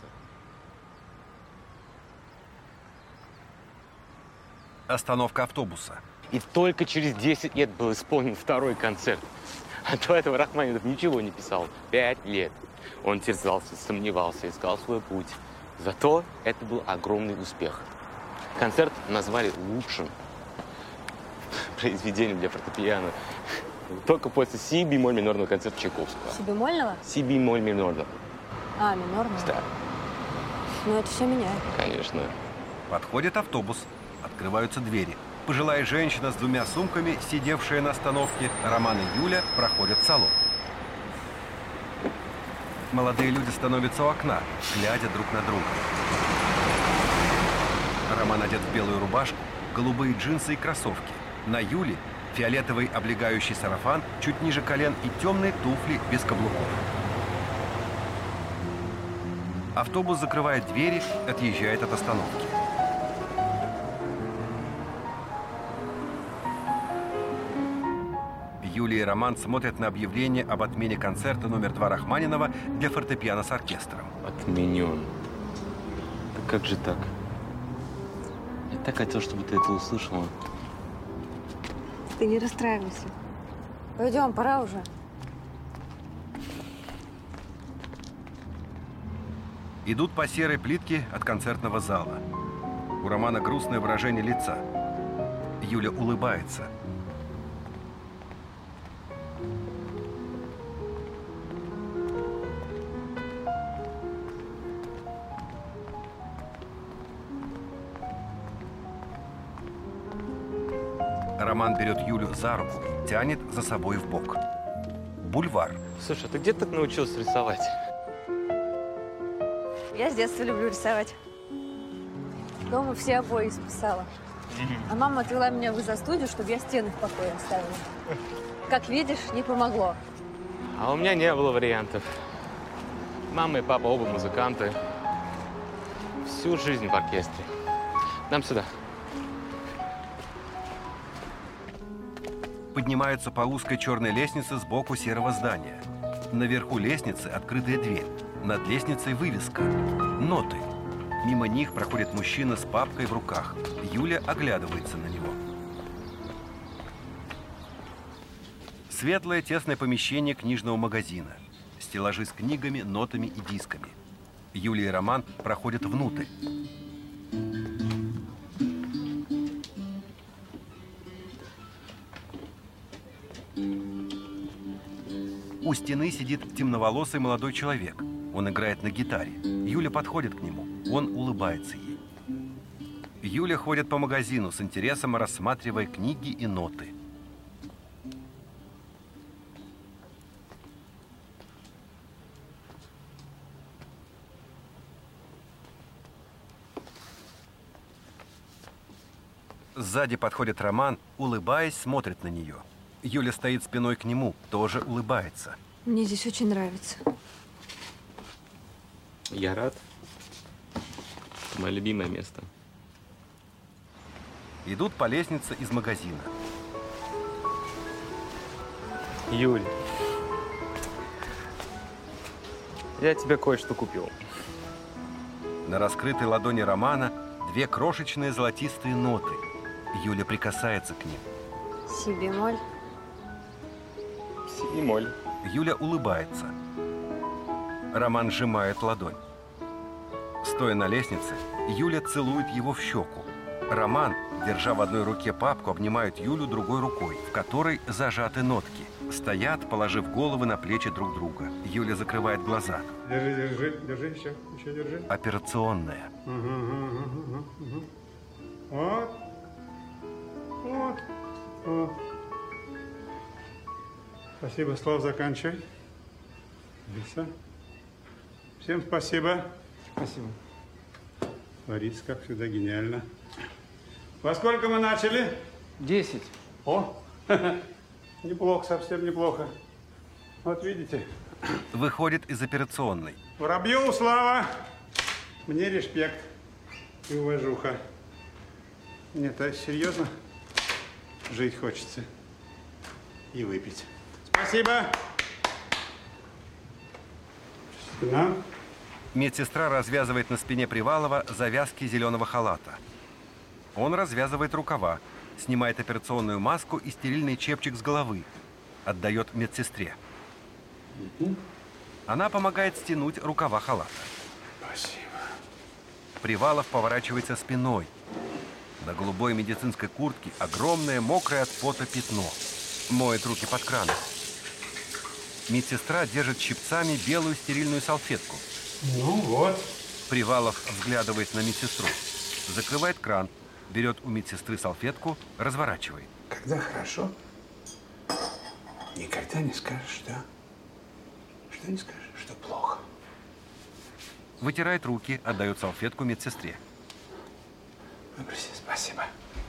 Остановка автобуса. И только через десять лет был исполнен второй концерт. А до этого Рахманинов ничего не писал. Пять лет. Он терзался, сомневался, искал свой путь. Зато это был огромный успех. Концерт назвали лучшим произведением для фортепиано. Только после си-бемоль минорного концерта Чайковского. Си-бемольного? Си-бемоль минорного. А, минорного? Да. Ну, это все меняет. Конечно. Подходит автобус. Открываются двери. Пожилая женщина с двумя сумками, сидевшая на остановке, Роман и Юля проходят в салон. Молодые люди становятся у окна, глядя друг на друга. Роман одет в белую рубашку, голубые джинсы и кроссовки. На Юле фиолетовый облегающий сарафан чуть ниже колен и темные туфли без каблуков. Автобус закрывает двери, отъезжает от остановки. Юлия и Роман смотрят на объявление об отмене концерта номер два Рахманинова для фортепиано с оркестром. Отменен. Да как же так? Я так хотел, чтобы ты это услышала. Ты не расстраивайся. Пойдем, пора уже. Идут по серой плитке от концертного зала. У Романа грустное выражение лица. Юля улыбается. Роман берет Юлю за руку, тянет за собой в бок. Бульвар. Слушай, а ты где так научился рисовать? Я с детства люблю рисовать. Дома все обои списала. А мама отвела меня в изо-студию, чтобы я стены в покое оставила. Как видишь, не помогло. А у меня не было вариантов. Мама и папа оба музыканты. Всю жизнь в оркестре. Нам сюда. Поднимаются по узкой черной лестнице сбоку серого здания. Наверху лестницы открытая дверь. Над лестницей вывеска. Ноты. Мимо них проходит мужчина с папкой в руках. Юля оглядывается на него. Светлое тесное помещение книжного магазина. Стеллажи с книгами, нотами и дисками. Юлия и Роман проходят внутрь. У стены сидит темноволосый молодой человек. Он играет на гитаре. Юля подходит к нему. Он улыбается ей. Юля ходит по магазину с интересом, рассматривая книги и ноты. Сзади подходит Роман, улыбаясь, смотрит на нее. Юля стоит спиной к нему, тоже улыбается. Мне здесь очень нравится. Я рад. Это мое любимое место. Идут по лестнице из магазина. Юль, я тебе кое-что купил. На раскрытой ладони Романа две крошечные золотистые ноты. Юля прикасается к ним. Си бемоль. Си бемоль. Юля улыбается. Роман сжимает ладонь. Стоя на лестнице, Юля целует его в щеку. Роман, держа в одной руке папку, обнимает Юлю другой рукой, в которой зажаты нотки. Стоят, положив головы на плечи друг друга. Юля закрывает глаза. Держи, держи, держи, еще, еще держи. Операционная. Угу, угу, угу, угу. Вот. Вот. Вот. Спасибо, Слав, заканчивай. Лиса. Всем спасибо. Спасибо. Лариса, как всегда, гениально. Во сколько мы начали? Десять. О, неплохо, совсем неплохо. Вот видите. Выходит из операционной. Воробьеву слава, мне респект и уважуха. Нет, а серьезно? Жить хочется и выпить. Спасибо. Спина. Медсестра развязывает на спине Привалова завязки зеленого халата. Он развязывает рукава, снимает операционную маску и стерильный чепчик с головы. Отдает медсестре. Она помогает стянуть рукава халата. Спасибо. Привалов поворачивается спиной. На голубой медицинской куртке огромное мокрое от пота пятно. Моет руки под краном. Медсестра держит щипцами белую стерильную салфетку. Ну вот. Привалов взглядывает на медсестру. Закрывает кран, берет у медсестры салфетку, разворачивает. Когда хорошо, никогда не скажешь, да? Что не скажешь, что плохо. Вытирает руки, отдает салфетку медсестре. Выброси, спасибо.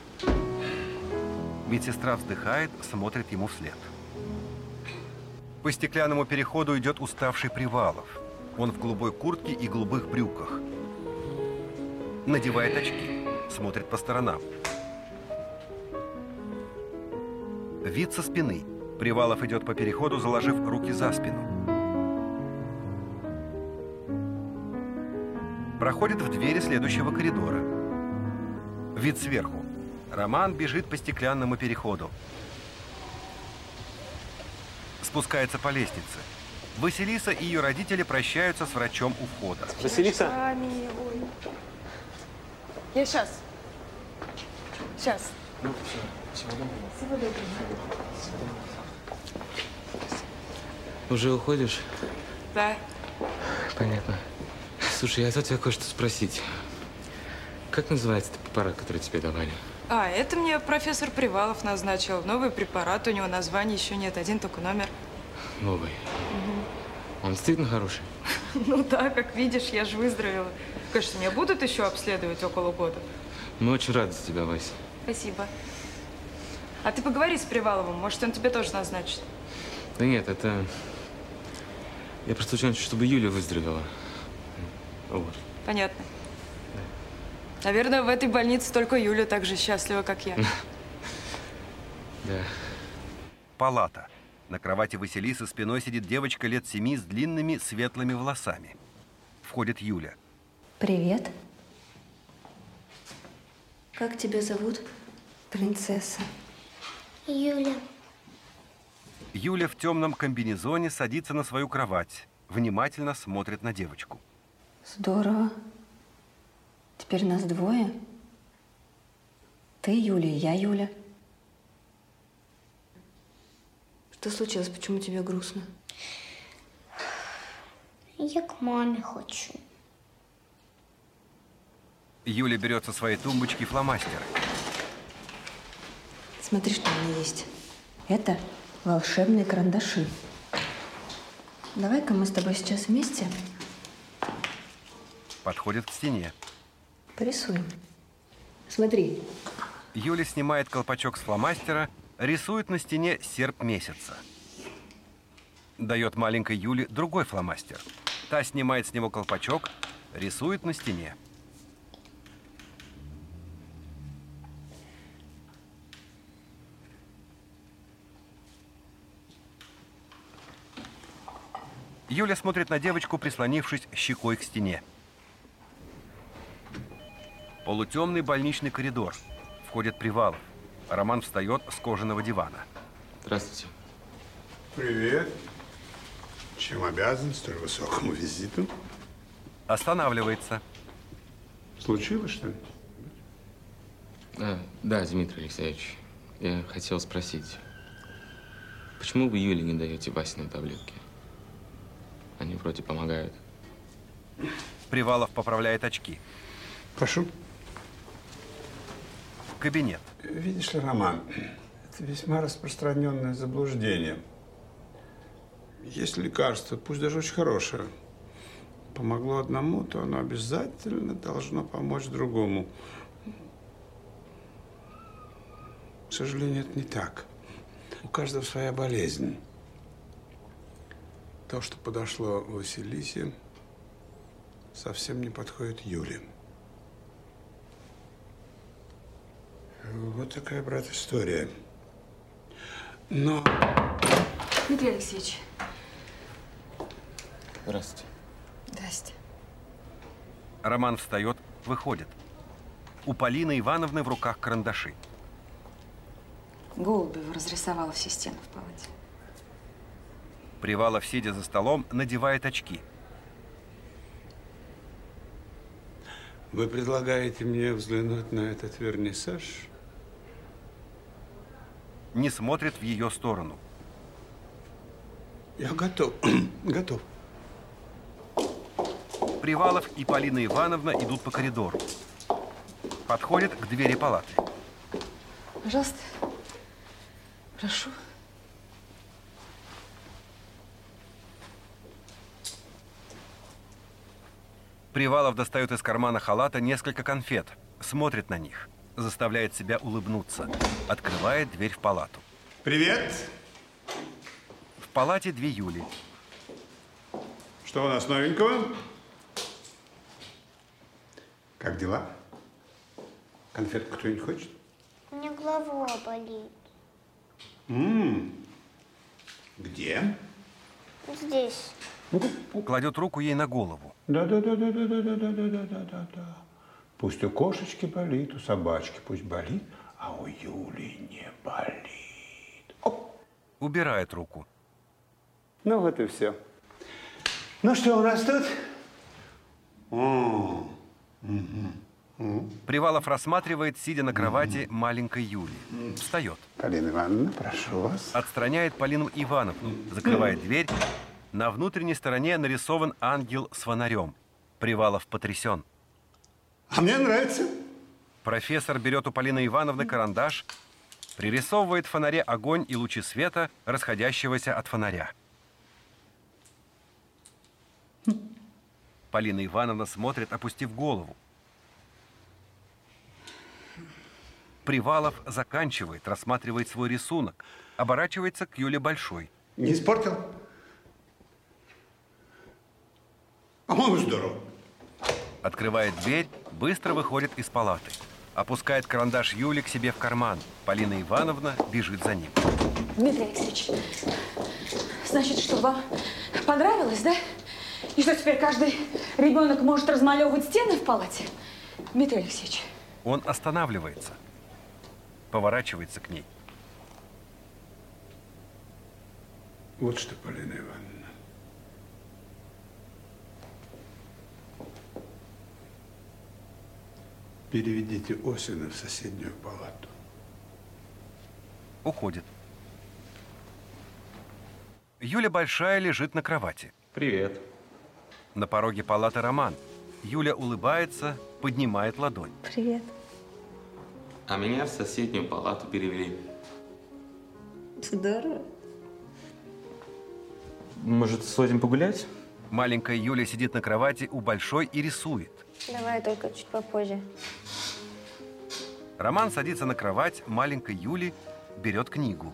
Медсестра вздыхает, смотрит ему вслед. По стеклянному переходу идет уставший Привалов. Он в голубой куртке и голубых брюках. Надевает очки, смотрит по сторонам. Вид со спины. Привалов идет по переходу, заложив руки за спину. Проходит в двери следующего коридора. Вид сверху. Роман бежит по стеклянному переходу. Спускается по лестнице. Василиса и ее родители прощаются с врачом у входа. Василиса? Я сейчас. Сейчас. Ну, все. Всего доброго. Всего доброго. Уже уходишь? Да. Понятно. Слушай, я хотел тебя кое-что спросить. Как называется этот препарат, который тебе давали? А, это мне профессор Привалов назначил. Новый препарат, у него названия еще нет, один только номер. Новый. Угу. Он действительно хороший? Ну да, как видишь, я же выздоровела. Конечно, меня будут еще обследовать около года. Мы очень рады за тебя, Вася. Спасибо. А ты поговори с Приваловым, может, он тебе тоже назначит. Да нет, это... Я просто очень хочу, чтобы Юля выздоровела. Вот. Понятно. Наверное, в этой больнице только Юля так же счастлива, как я. Да. Палата. На кровати Василисы спиной сидит девочка лет семи с длинными светлыми волосами. Входит Юля. Привет. Как тебя зовут, принцесса? Юля. Юля в темном комбинезоне садится на свою кровать. Внимательно смотрит на девочку. Здорово. Теперь нас двое. Ты Юля, я Юля. Что случилось? Почему тебе грустно? Я к маме хочу. Юля берет со своей тумбочки фломастеры. Смотри, что у меня есть. Это волшебные карандаши. Давай-ка мы с тобой сейчас вместе Подходит к стене. порисуем. Смотри. Юля снимает колпачок с фломастера, рисует на стене серп месяца. Дает маленькой Юле другой фломастер. Та снимает с него колпачок, рисует на стене. Юля смотрит на девочку, прислонившись щекой к стене. Полутемный больничный коридор. Входит Привалов. Роман встает с кожаного дивана. Здравствуйте. Привет. Чем обязан столь высокому визиту? Останавливается. Случилось что-нибудь? А, да, Дмитрий Алексеевич, я хотел спросить, почему вы Юле не даете Васиной таблетки? Они вроде помогают. Привалов поправляет очки. Прошу. Кабинет. Видишь ли, Роман, это весьма распространенное заблуждение. Если лекарство, пусть даже очень хорошее, помогло одному, то оно обязательно должно помочь другому. К сожалению, это не так. У каждого своя болезнь. То, что подошло Василисе, совсем не подходит Юле. Вот такая, брат, история. Но... Дмитрий Алексеевич. Здравствуйте. Здрасте. Роман встает, выходит. У Полины Ивановны в руках карандаши. Голубева разрисовала все стены в палате. Привалов, сидя за столом, надевает очки. Вы предлагаете мне взглянуть на этот вернисаж? Не смотрит в ее сторону. Я готов. Готов. Привалов и Полина Ивановна идут по коридору. Подходят к двери палаты. Пожалуйста. Прошу. Привалов достает из кармана халата несколько конфет, смотрит на них, заставляет себя улыбнуться, открывает дверь в палату. Привет. В палате две Юли. Что у нас новенького? Как дела? Конфетку кто-нибудь хочет? У меня голова болит. М-м. Где? Здесь. Кладет руку ей на голову. Да-да-да-да-да-да-да-да-да-да-да. Пусть у кошечки болит, у собачки пусть болит, а у Юли не болит. Оп. Убирает руку. Ну вот и все. Ну что у нас тут? О, угу. Привалов рассматривает, сидя на кровати, маленькой Юли. Встает. Полина Ивановна, прошу вас. Отстраняет Полину Ивановну, закрывает дверь. На внутренней стороне нарисован ангел с фонарем. Привалов потрясен. А мне нравится. Профессор берет у Полины Ивановны карандаш, пририсовывает в фонаре огонь и лучи света, расходящегося от фонаря. Полина Ивановна смотрит, опустив голову. Привалов заканчивает, рассматривает свой рисунок, оборачивается к Юле Большой. Не испортил? По-моему, здорово. Открывает дверь, быстро выходит из палаты. Опускает карандаш Юли к себе в карман. Полина Ивановна бежит за ним. Дмитрий Алексеевич, значит, что вам понравилось, да? И что теперь каждый ребенок может размалевывать стены в палате? Дмитрий Алексеевич. Он останавливается. Поворачивается к ней. Вот что, Полина Ивановна. Переведите Осина в соседнюю палату. Уходит. Юля Большая лежит на кровати. Привет. На пороге палаты Роман. Юля улыбается, поднимает ладонь. Привет. А меня в соседнюю палату перевели. Здорово. Может, сходим погулять? Маленькая Юля сидит на кровати у Большой и рисует. Давай только чуть попозже. Роман садится на кровать маленькой Юли, берет книгу.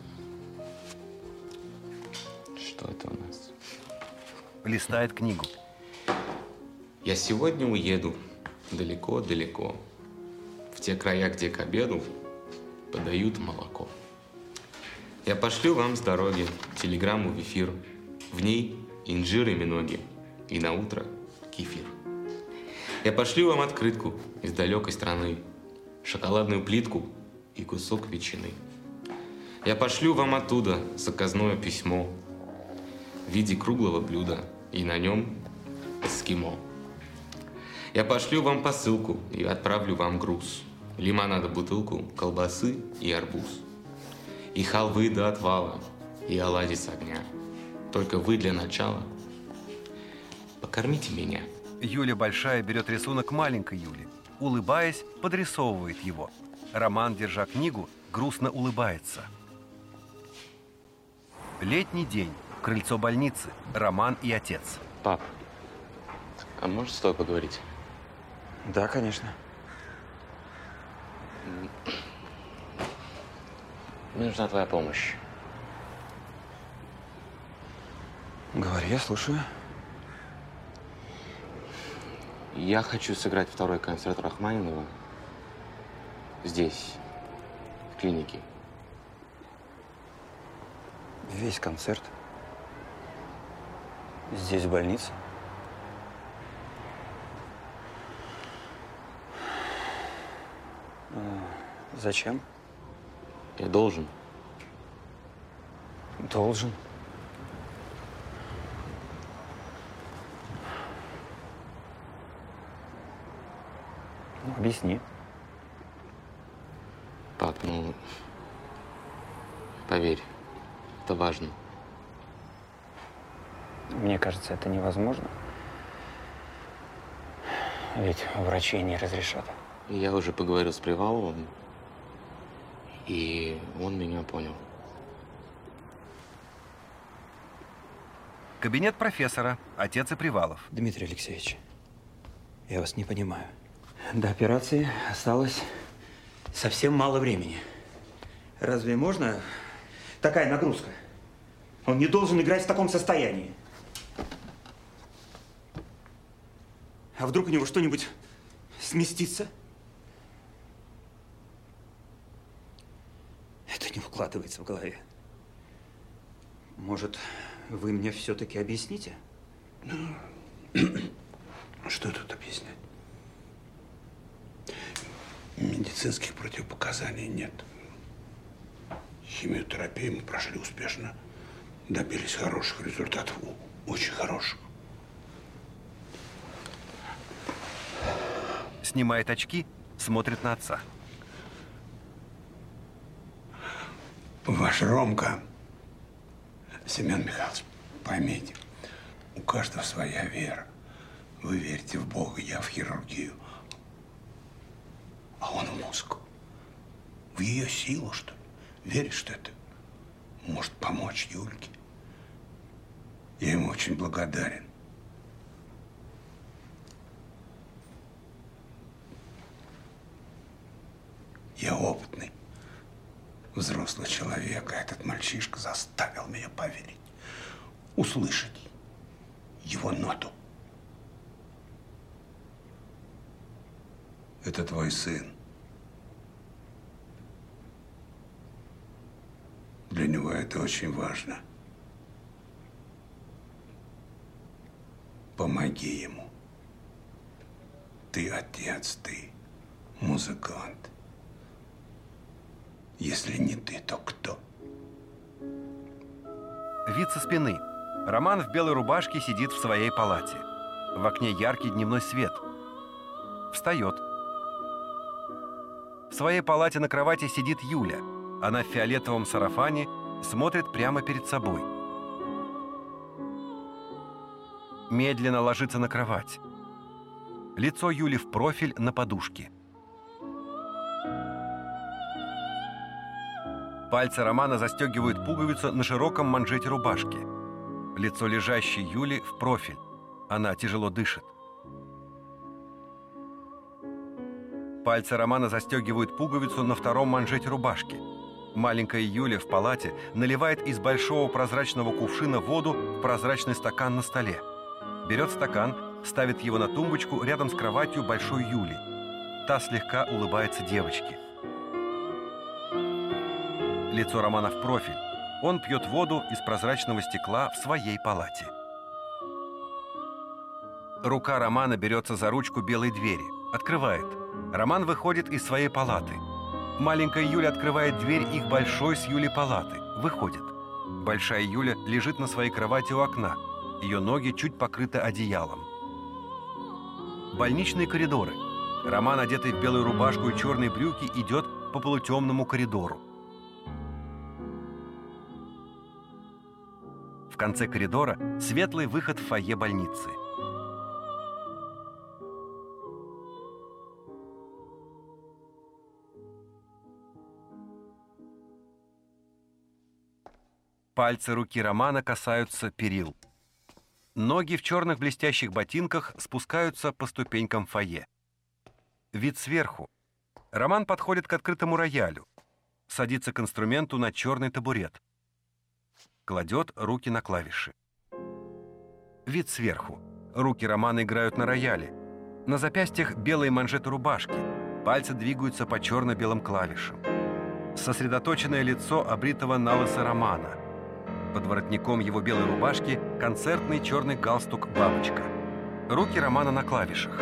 Что это у нас? Листает книгу. Я сегодня уеду далеко-далеко. В те края, где к обеду подают молоко. Я пошлю вам с дороги телеграмму в эфир. В ней инжирами ноги и на утро кефир. Я пошлю вам открытку из далекой страны, шоколадную плитку и кусок ветчины. Я пошлю вам оттуда заказное письмо в виде круглого блюда, и на нем эскимо. Я пошлю вам посылку и отправлю вам груз. Лимонада бутылку, колбасы и арбуз. И халвы до отвала, и оладьи с огня. Только вы для начала покормите меня. Юля Большая берет рисунок маленькой Юли. Улыбаясь, подрисовывает его. Роман, держа книгу, грустно улыбается. Летний день. Крыльцо больницы. Роман и отец. Пап, а можешь с тобой поговорить? Да, конечно. Мне нужна твоя помощь. Говори, я слушаю. Я хочу сыграть второй концерт Рахманинова здесь, в клинике. Весь концерт? Здесь, в больнице? Зачем? Я должен. Должен. Ну, объясни. Пап, ну, поверь, это важно. Мне кажется, это невозможно. Ведь врачи не разрешат. Я уже поговорил с Приваловым, и он меня понял. Кабинет профессора, отец и Привалов. Дмитрий Алексеевич, я вас не понимаю. До операции осталось совсем мало времени. Разве можно такая нагрузка? Он не должен играть в таком состоянии. А вдруг у него что-нибудь сместится? Это не укладывается в голове. Может, вы мне все-таки объясните? Ну, что тут объяснять? Медицинских противопоказаний нет. Химиотерапию мы прошли успешно. Добились хороших результатов, очень хороших. Снимает очки, смотрит на отца. Ваш Ромка, Семен Михайлович, поймите, у каждого своя вера. Вы верите в Бога, я в хирургию. А он в музыку. В ее силу, что ли? Веришь, что это может помочь Юльке? Я ему очень благодарен. Я опытный, взрослый человек, а этот мальчишка заставил меня поверить, услышать его ноту. Это твой сын. Для него это очень важно. Помоги ему. Ты отец, ты музыкант. Если не ты, то кто? Вид со спины. Роман в белой рубашке сидит в своей палате. В окне яркий дневной свет. Встает. В своей палате на кровати сидит Юля. Она в фиолетовом сарафане смотрит прямо перед собой. Медленно ложится на кровать. Лицо Юли в профиль на подушке. Пальцы Романа застегивают пуговицу на широком манжете рубашки. Лицо лежащей Юли в профиль. Она тяжело дышит. Пальцы Романа застегивают пуговицу на втором манжете рубашки. Маленькая Юля в палате наливает из большого прозрачного кувшина воду в прозрачный стакан на столе. Берет стакан, ставит его на тумбочку рядом с кроватью большой Юли. Та слегка улыбается девочке. Лицо Романа в профиль. Он пьет воду из прозрачного стекла в своей палате. Рука Романа берется за ручку белой двери. Открывает. Роман выходит из своей палаты. Маленькая Юля открывает дверь их большой с Юлей палаты. Выходит. Большая Юля лежит на своей кровати у окна. Ее ноги чуть покрыты одеялом. Больничные коридоры. Роман, одетый в белую рубашку и черные брюки, идет по полутемному коридору. В конце коридора светлый выход в фойе больницы. Пальцы руки Романа касаются перил. Ноги в черных блестящих ботинках спускаются по ступенькам фойе. Вид сверху. Роман подходит к открытому роялю. Садится к инструменту на черный табурет. Кладет руки на клавиши. Вид сверху. Руки Романа играют на рояле. На запястьях белые манжеты рубашки. Пальцы двигаются по черно-белым клавишам. Сосредоточенное лицо обритого налысо Романа. Под воротником его белой рубашки концертный черный галстук-бабочка. Руки Романа на клавишах.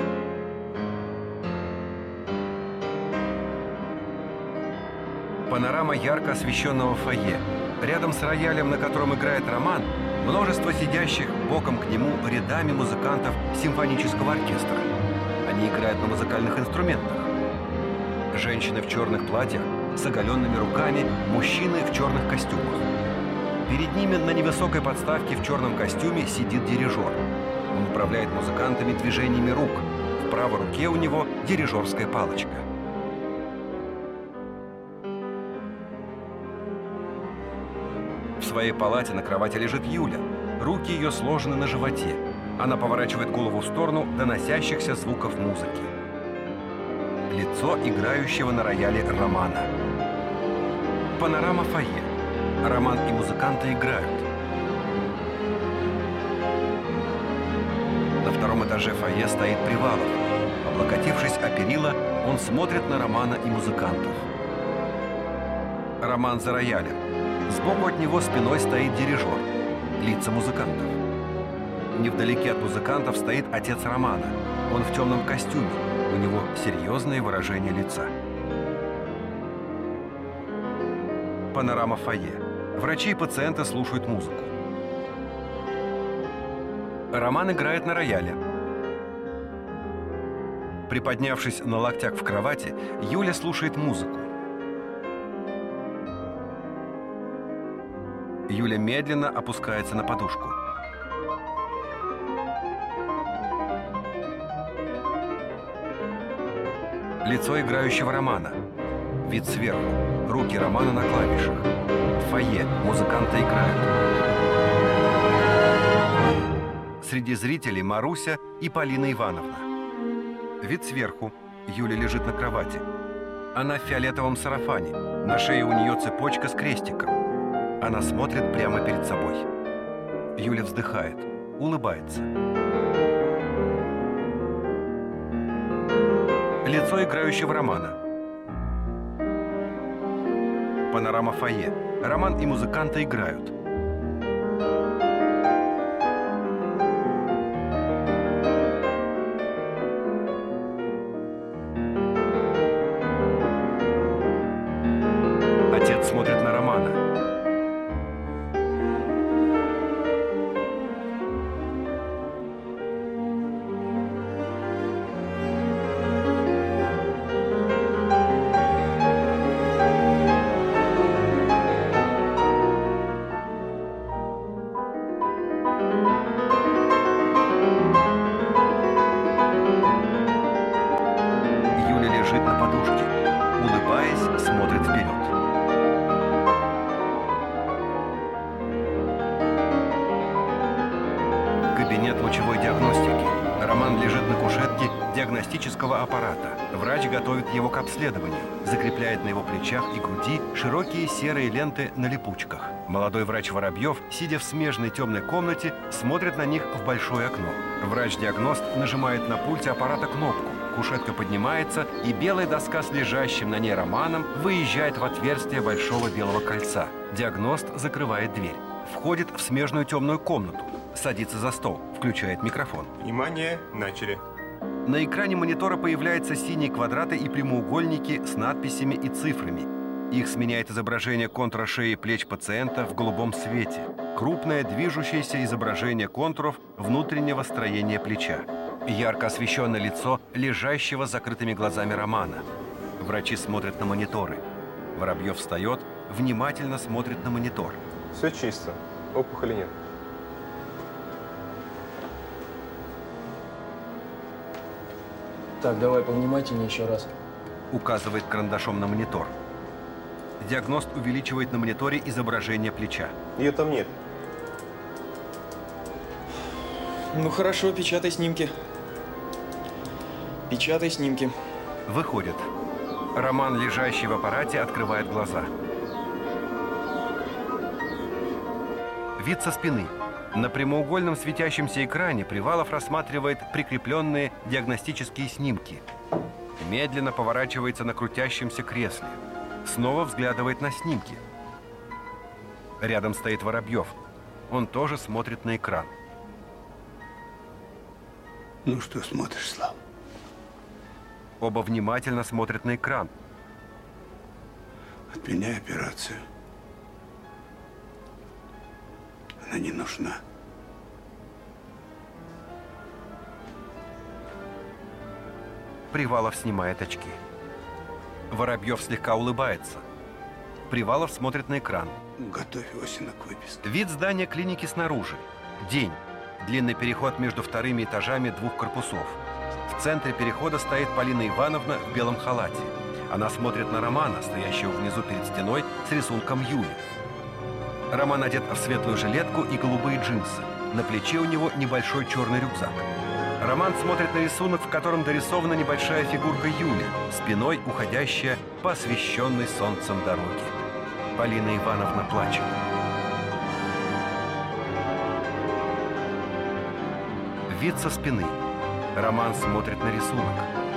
Панорама ярко освещенного фойе. Рядом с роялем, на котором играет Роман, множество сидящих боком к нему рядами музыкантов симфонического оркестра. Они играют на музыкальных инструментах. Женщины в черных платьях с оголенными руками, мужчины в черных костюмах. Перед ними на невысокой подставке в черном костюме сидит дирижер. Он управляет музыкантами движениями рук. В правой руке у него дирижерская палочка. В своей палате на кровати лежит Юля. Руки ее сложены на животе. Она поворачивает голову в сторону доносящихся звуков музыки. Лицо играющего на рояле Романа. Панорама фойе. Роман и музыканты играют. На втором этаже фойе стоит Привалов. Облокотившись о перила, он смотрит на Романа и музыкантов. Роман за роялем. Сбоку от него спиной стоит дирижер. Лица музыкантов. Невдалеке от музыкантов стоит отец Романа. Он в темном костюме. У него серьезное выражение лица. Панорама фойе. Врачи и пациенты слушают музыку. Роман играет на рояле. Приподнявшись на локтях в кровати, Юля слушает музыку. Юля медленно опускается на подушку. Лицо играющего Романа. Вид сверху. Руки Романа на клавишах. В фойе музыканты играют. Среди зрителей Маруся и Полина Ивановна. Вид сверху. Юля лежит на кровати. Она в фиолетовом сарафане. На шее у нее цепочка с крестиком. Она смотрит прямо перед собой. Юля вздыхает, улыбается. Лицо играющего Романа. Панорама фойе. Роман и музыканты играют. Отец смотрит на Романа. Лежит на подушке, улыбаясь, смотрит вперед. Кабинет лучевой диагностики. Роман лежит на кушетке диагностического аппарата. Врач готовит его к обследованию, закрепляет на его плечах и груди широкие серые ленты на липучках. Молодой врач Воробьев, сидя в смежной темной комнате, смотрит на них в большое окно. Врач-диагност нажимает на пульте аппарата кнопку. Кушетка поднимается, и белая доска с лежащим на ней Романом выезжает в отверстие большого белого кольца. Диагност закрывает дверь. Входит в смежную темную комнату. садится за стол, включает микрофон. Внимание, начали. На экране монитора появляются синие квадраты и прямоугольники с надписями и цифрами. Их сменяет изображение контура шеи и плеч пациента в голубом свете. Крупное движущееся изображение контуров внутреннего строения плеча. Ярко освещенное лицо лежащего с закрытыми глазами Романа. Врачи смотрят на мониторы. Воробьев встает, внимательно смотрит на монитор. Все чисто. Опухоли нет. Так, давай повнимательнее еще раз. Указывает карандашом на монитор. Диагност увеличивает на мониторе изображение плеча. Ее там нет. Ну хорошо, печатай снимки. Печатай снимки. Выходит. Роман, лежащий в аппарате, открывает глаза. Вид со спины. На прямоугольном светящемся экране Привалов рассматривает прикрепленные диагностические снимки. Медленно поворачивается на крутящемся кресле. Снова взглядывает на снимки. Рядом стоит Воробьев. Он тоже смотрит на экран. Ну что смотришь, Слав? Оба внимательно смотрят на экран. Отменяй операцию. Она не нужна. Привалов снимает очки. Воробьев слегка улыбается. Привалов смотрит на экран. Готовь Осина к выписке. Вид здания клиники снаружи. День. Длинный переход между вторыми этажами двух корпусов. В центре перехода стоит Полина Ивановна в белом халате. Она смотрит на Романа, стоящего внизу перед стеной с рисунком Юли. Роман одет в светлую жилетку и голубые джинсы. На плече у него небольшой черный рюкзак. Роман смотрит на рисунок, в котором дорисована небольшая фигурка Юли, спиной уходящая по освещенной солнцем дороге. Полина Ивановна плачет. Вид со спины. Роман смотрит на рисунок.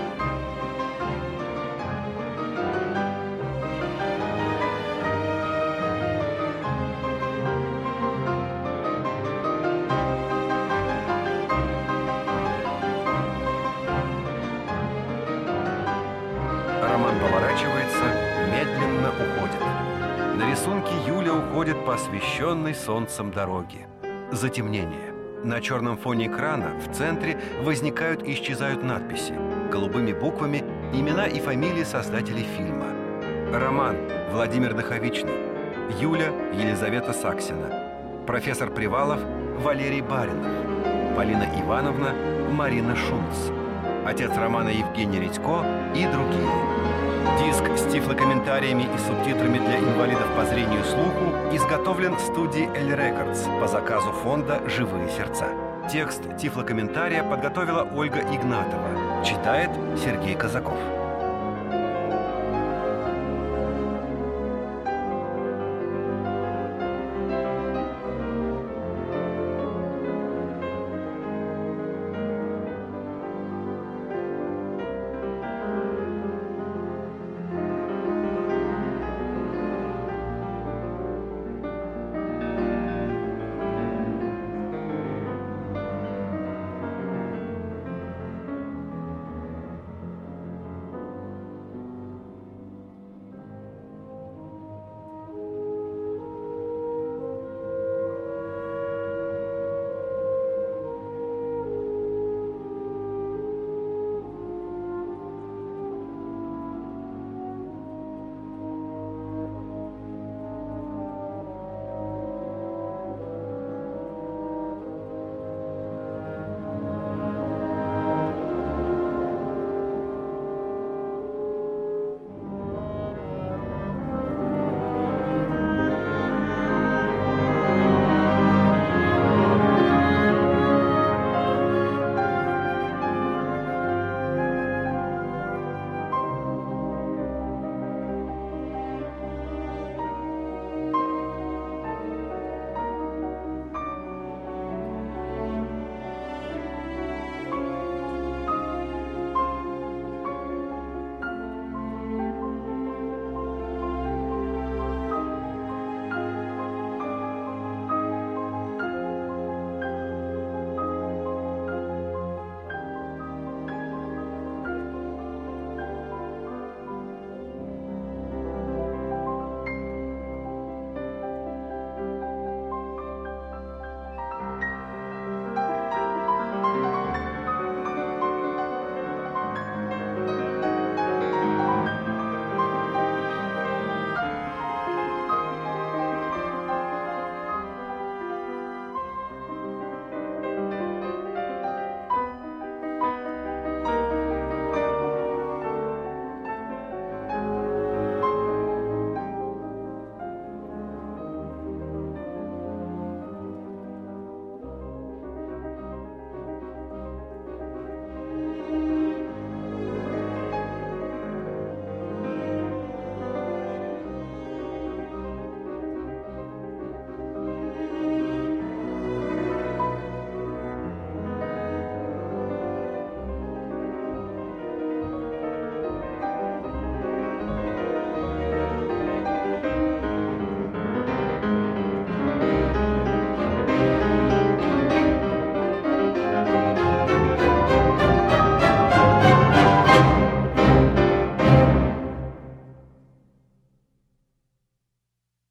Роман поворачивается, медленно уходит. На рисунке Юля уходит по освещенной солнцем дороге. Затемнение. На черном фоне экрана в центре возникают и исчезают надписи. Голубыми буквами имена и фамилии создателей фильма. Роман Владимир Даховичный. Юля Елизавета Саксина. Профессор Привалов Валерий Баринов. Полина Ивановна Марина Шульц. Отец Романа Евгений Редько и другие. Диск с тифлокомментариями и субтитрами для инвалидов по зрению и слуху изготовлен студией L Records по заказу фонда «Живые сердца». Текст тифлокомментария подготовила Ольга Игнатова. Читает Сергей Казаков.